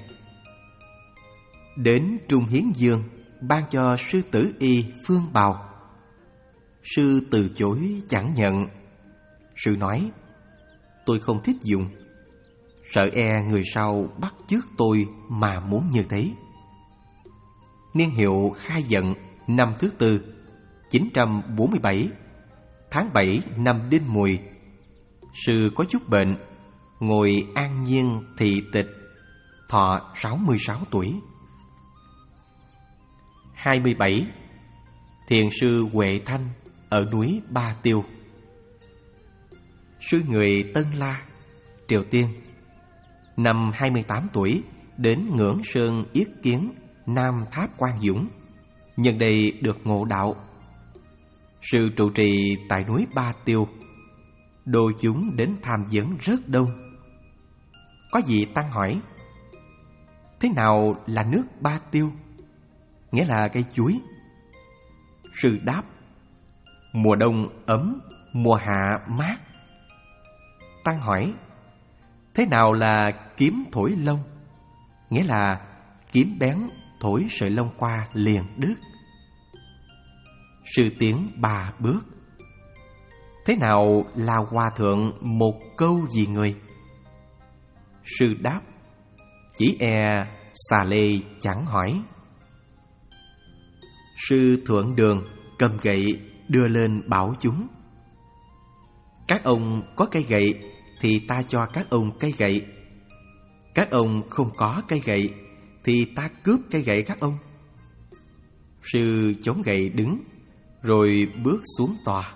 Đến Trung Hiến Dương ban cho sư tử y phương bào. Sư từ chối chẳng nhận. Sư nói: tôi không thích dùng, sợ e người sau bắt chước tôi mà muốn như thế. Niên hiệu Khai Vận năm thứ tư, chín trăm bốn mươi bảy, tháng bảy năm Đinh Mùi. Sư có chút bệnh, ngồi an nhiên thị tịch, thọ sáu mươi sáu tuổi. Hai mươi bảy. Thiền sư Huệ Thanh ở núi Ba Tiêu. Sư người Tân La, Triều Tiên. Năm hai mươi tám tuổi đến Ngưỡng Sơn yết kiến Nam Tháp Quan Dũng, nhân đây được ngộ đạo. Sư trụ trì tại núi Ba Tiêu. Đồ chúng đến tham vấn rất đông. Có vị tăng hỏi: thế nào là nước Ba Tiêu? Nghĩa là cây chuối. Sư đáp: mùa đông ấm, mùa hạ mát. Tăng hỏi: thế nào là kiếm thổi lông? Nghĩa là kiếm bén thổi sợi lông qua liền đứt. Sư tiến ba bước: thế nào là hòa thượng một câu vì người? Sư đáp: chỉ e xà lê chẳng hỏi. Sư Thuận Đường cầm gậy đưa lên bảo chúng: các ông có cây gậy thì ta cho các ông cây gậy. Các ông không có cây gậy thì ta cướp cây gậy các ông. Sư chống gậy đứng, rồi bước xuống tòa.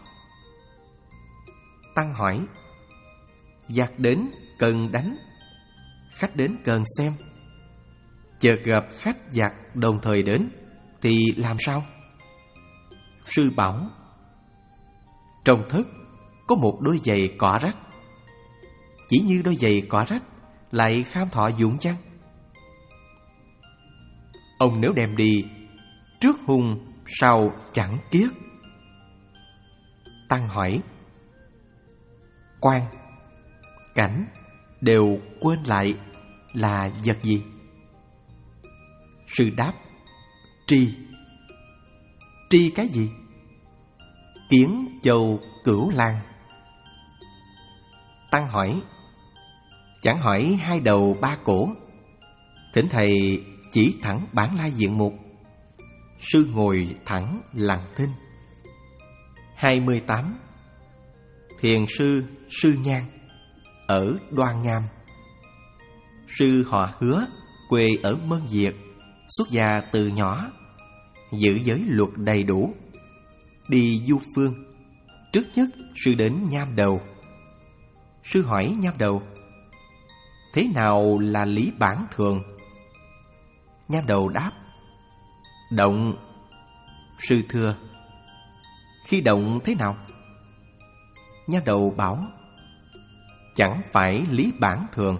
Tăng hỏi: giặc đến cần đánh, khách đến cần xem. Chợt gặp khách giặc đồng thời đến thì làm sao? Sư bảo: trong thất có một đôi giày cỏ rách. Chỉ như đôi giày cỏ rách lại kham thọ dụng chăng? Ông nếu đem đi, trước hung sau chẳng kiết. Tăng hỏi: quan, cảnh đều quên lại là vật gì? Sư đáp: tri. Tri cái gì? Kiến châu cửu lang. Tăng hỏi: chẳng hỏi hai đầu ba cổ. Thỉnh thầy chỉ thẳng bản lai diện mục. Sư ngồi thẳng lặng thinh. Hai mươi tám. Thiền sư Sư Nhan ở Đoan Ngam. Sư họ Hứa, quê ở Mân Việt, xuất gia từ nhỏ, giữ giới luật đầy đủ. Đi du phương, Trước nhất sư đến Nham Đầu. Sư hỏi Nham Đầu: thế nào là lý bản thường? Nham Đầu đáp: động. Sư thưa: khi động thế nào? Nham Đầu bảo: chẳng phải lý bản thường.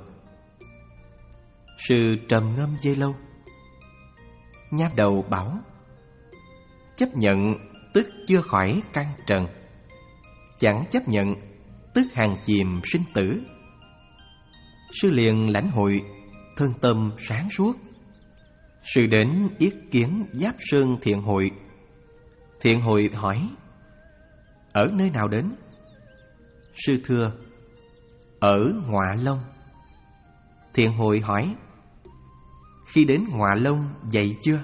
Sư trầm ngâm giây lâu. Nham Đầu bảo: chấp nhận tức chưa khỏi căn trần, chẳng chấp nhận tức hàng chìm sinh tử. Sư liền lãnh hội, thân tâm sáng suốt. Sư đến yết kiến Giáp Sơn Thiện Hội. Thiện Hội hỏi: ở nơi nào đến? Sư thưa: ở Ngọa Long. Thiện Hội hỏi: khi đến Ngọa Long dậy chưa?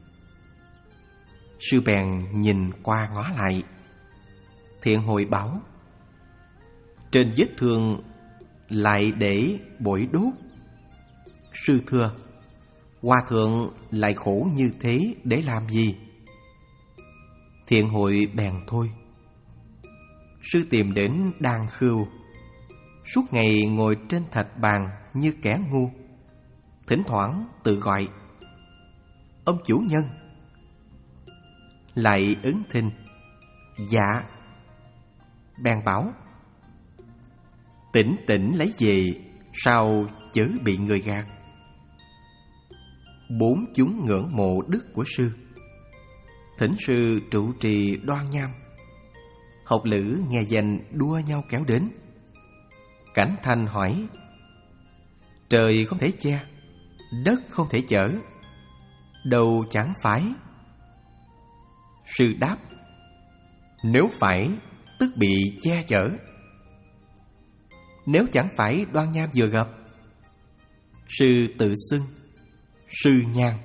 Sư bèn nhìn qua ngó lại. Thiện Hội bảo: trên vết thương lại để bội đốt. Sư thưa: hòa thượng lại khổ như thế để làm gì? Thiện Hội bèn thôi. Sư tìm đến Đan Khưu. Suốt ngày ngồi trên thạch bàn như kẻ ngu, thỉnh thoảng tự gọi: ông chủ nhân. Lại ứng thinh: dạ. Bèn bảo: tỉnh tỉnh lấy về, sao chớ bị người gạt. Bốn chúng ngưỡng mộ đức của sư. Thỉnh sư trụ trì đoan nham. Học lữ nghe danh đua nhau kéo đến. Cảnh Thanh hỏi: trời không thể che, đất không thể chở, đâu chẳng phải? Sư đáp: nếu phải tức bị che chở. Nếu chẳng phải đoan nham vừa gặp. Sư tự xưng: sư Nhan.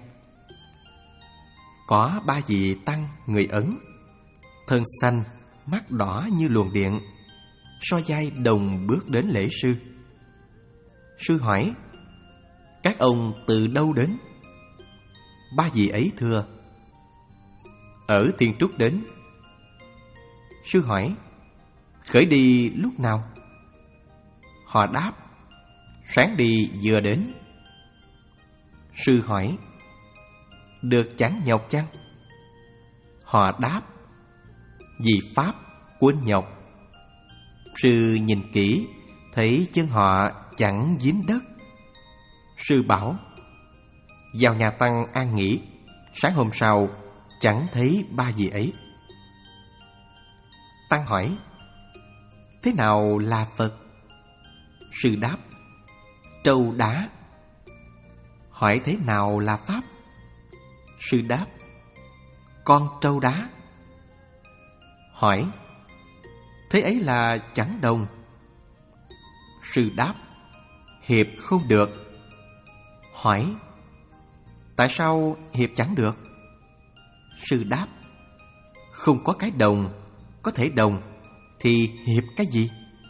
Có ba vị tăng người Ấn, thân xanh, mắt đỏ như luồng điện, so vai đồng bước đến lễ sư. Sư hỏi: các ông từ đâu đến? Ba vị ấy thưa: ở Thiên Trúc đến. Sư hỏi: khởi đi lúc nào? Họ đáp: sáng đi vừa đến. Sư hỏi: được chẳng nhọc chăng? Họ đáp: vì pháp quên nhọc. Sư nhìn kỹ, thấy chân họ chẳng dính đất. Sư bảo: vào nhà tăng an nghỉ. Sáng hôm sau chẳng thấy ba vị ấy. Tăng hỏi: thế nào là Phật? Sư đáp: trâu đá. Hỏi: thế nào là Pháp? Sư đáp: con trâu đá. Hỏi: thế ấy là chẳng đồng. Sư đáp: hiệp không được. Hỏi: tại sao hiệp chẳng được? Sư đáp: không có cái đồng, có thể đồng thì hiệp cái gì?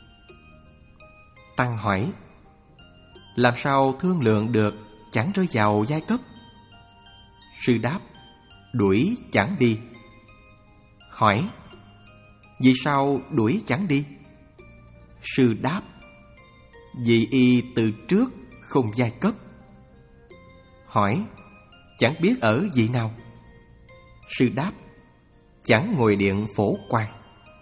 Tăng hỏi: làm sao thương lượng được chẳng rơi vào giai cấp? Sư đáp: đuổi chẳng đi. Hỏi: vì sao đuổi chẳng đi? Sư đáp: vì y từ trước không giai cấp. Hỏi: chẳng biết ở vị nào? Sư đáp: chẳng ngồi điện Phổ Quang.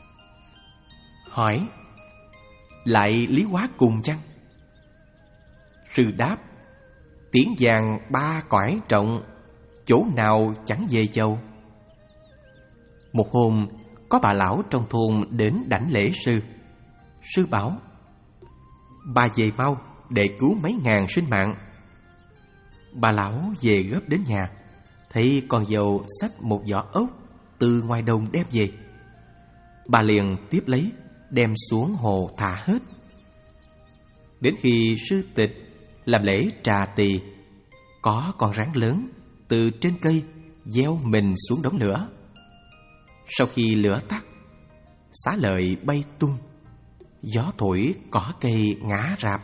Hỏi: lại lý hóa cùng chăng? Sư đáp: tiếng vàng ba cõi trọng, chỗ nào chẳng về châu. Một hôm, có bà lão trong thôn đến đảnh lễ sư. Sư bảo: bà về mau để cứu mấy ngàn sinh mạng. Bà lão về gấp đến nhà, thấy con dâu xách một giỏ ốc từ ngoài đồng đem về. Bà liền tiếp lấy, đem xuống hồ thả hết. Đến khi sư tịch làm lễ trà tỳ, có con rắn lớn từ trên cây gieo mình xuống đống lửa. Sau khi lửa tắt, xá lợi bay tung, gió thổi cỏ cây ngã rạp.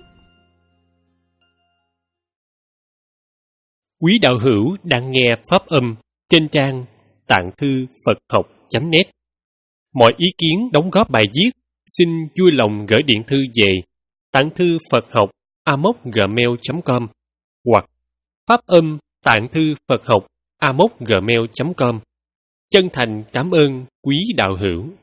Quý đạo hữu đang nghe pháp âm trên trang tạng thư Phật học chấm net. Mọi ý kiến đóng góp bài viết xin vui lòng gửi điện thư về tạng thư Phật học a m o c gmail chấm com hoặc phát âm tạng thư Phật học a m o c gmail chấm com. Chân thành cảm ơn quý đạo hữu.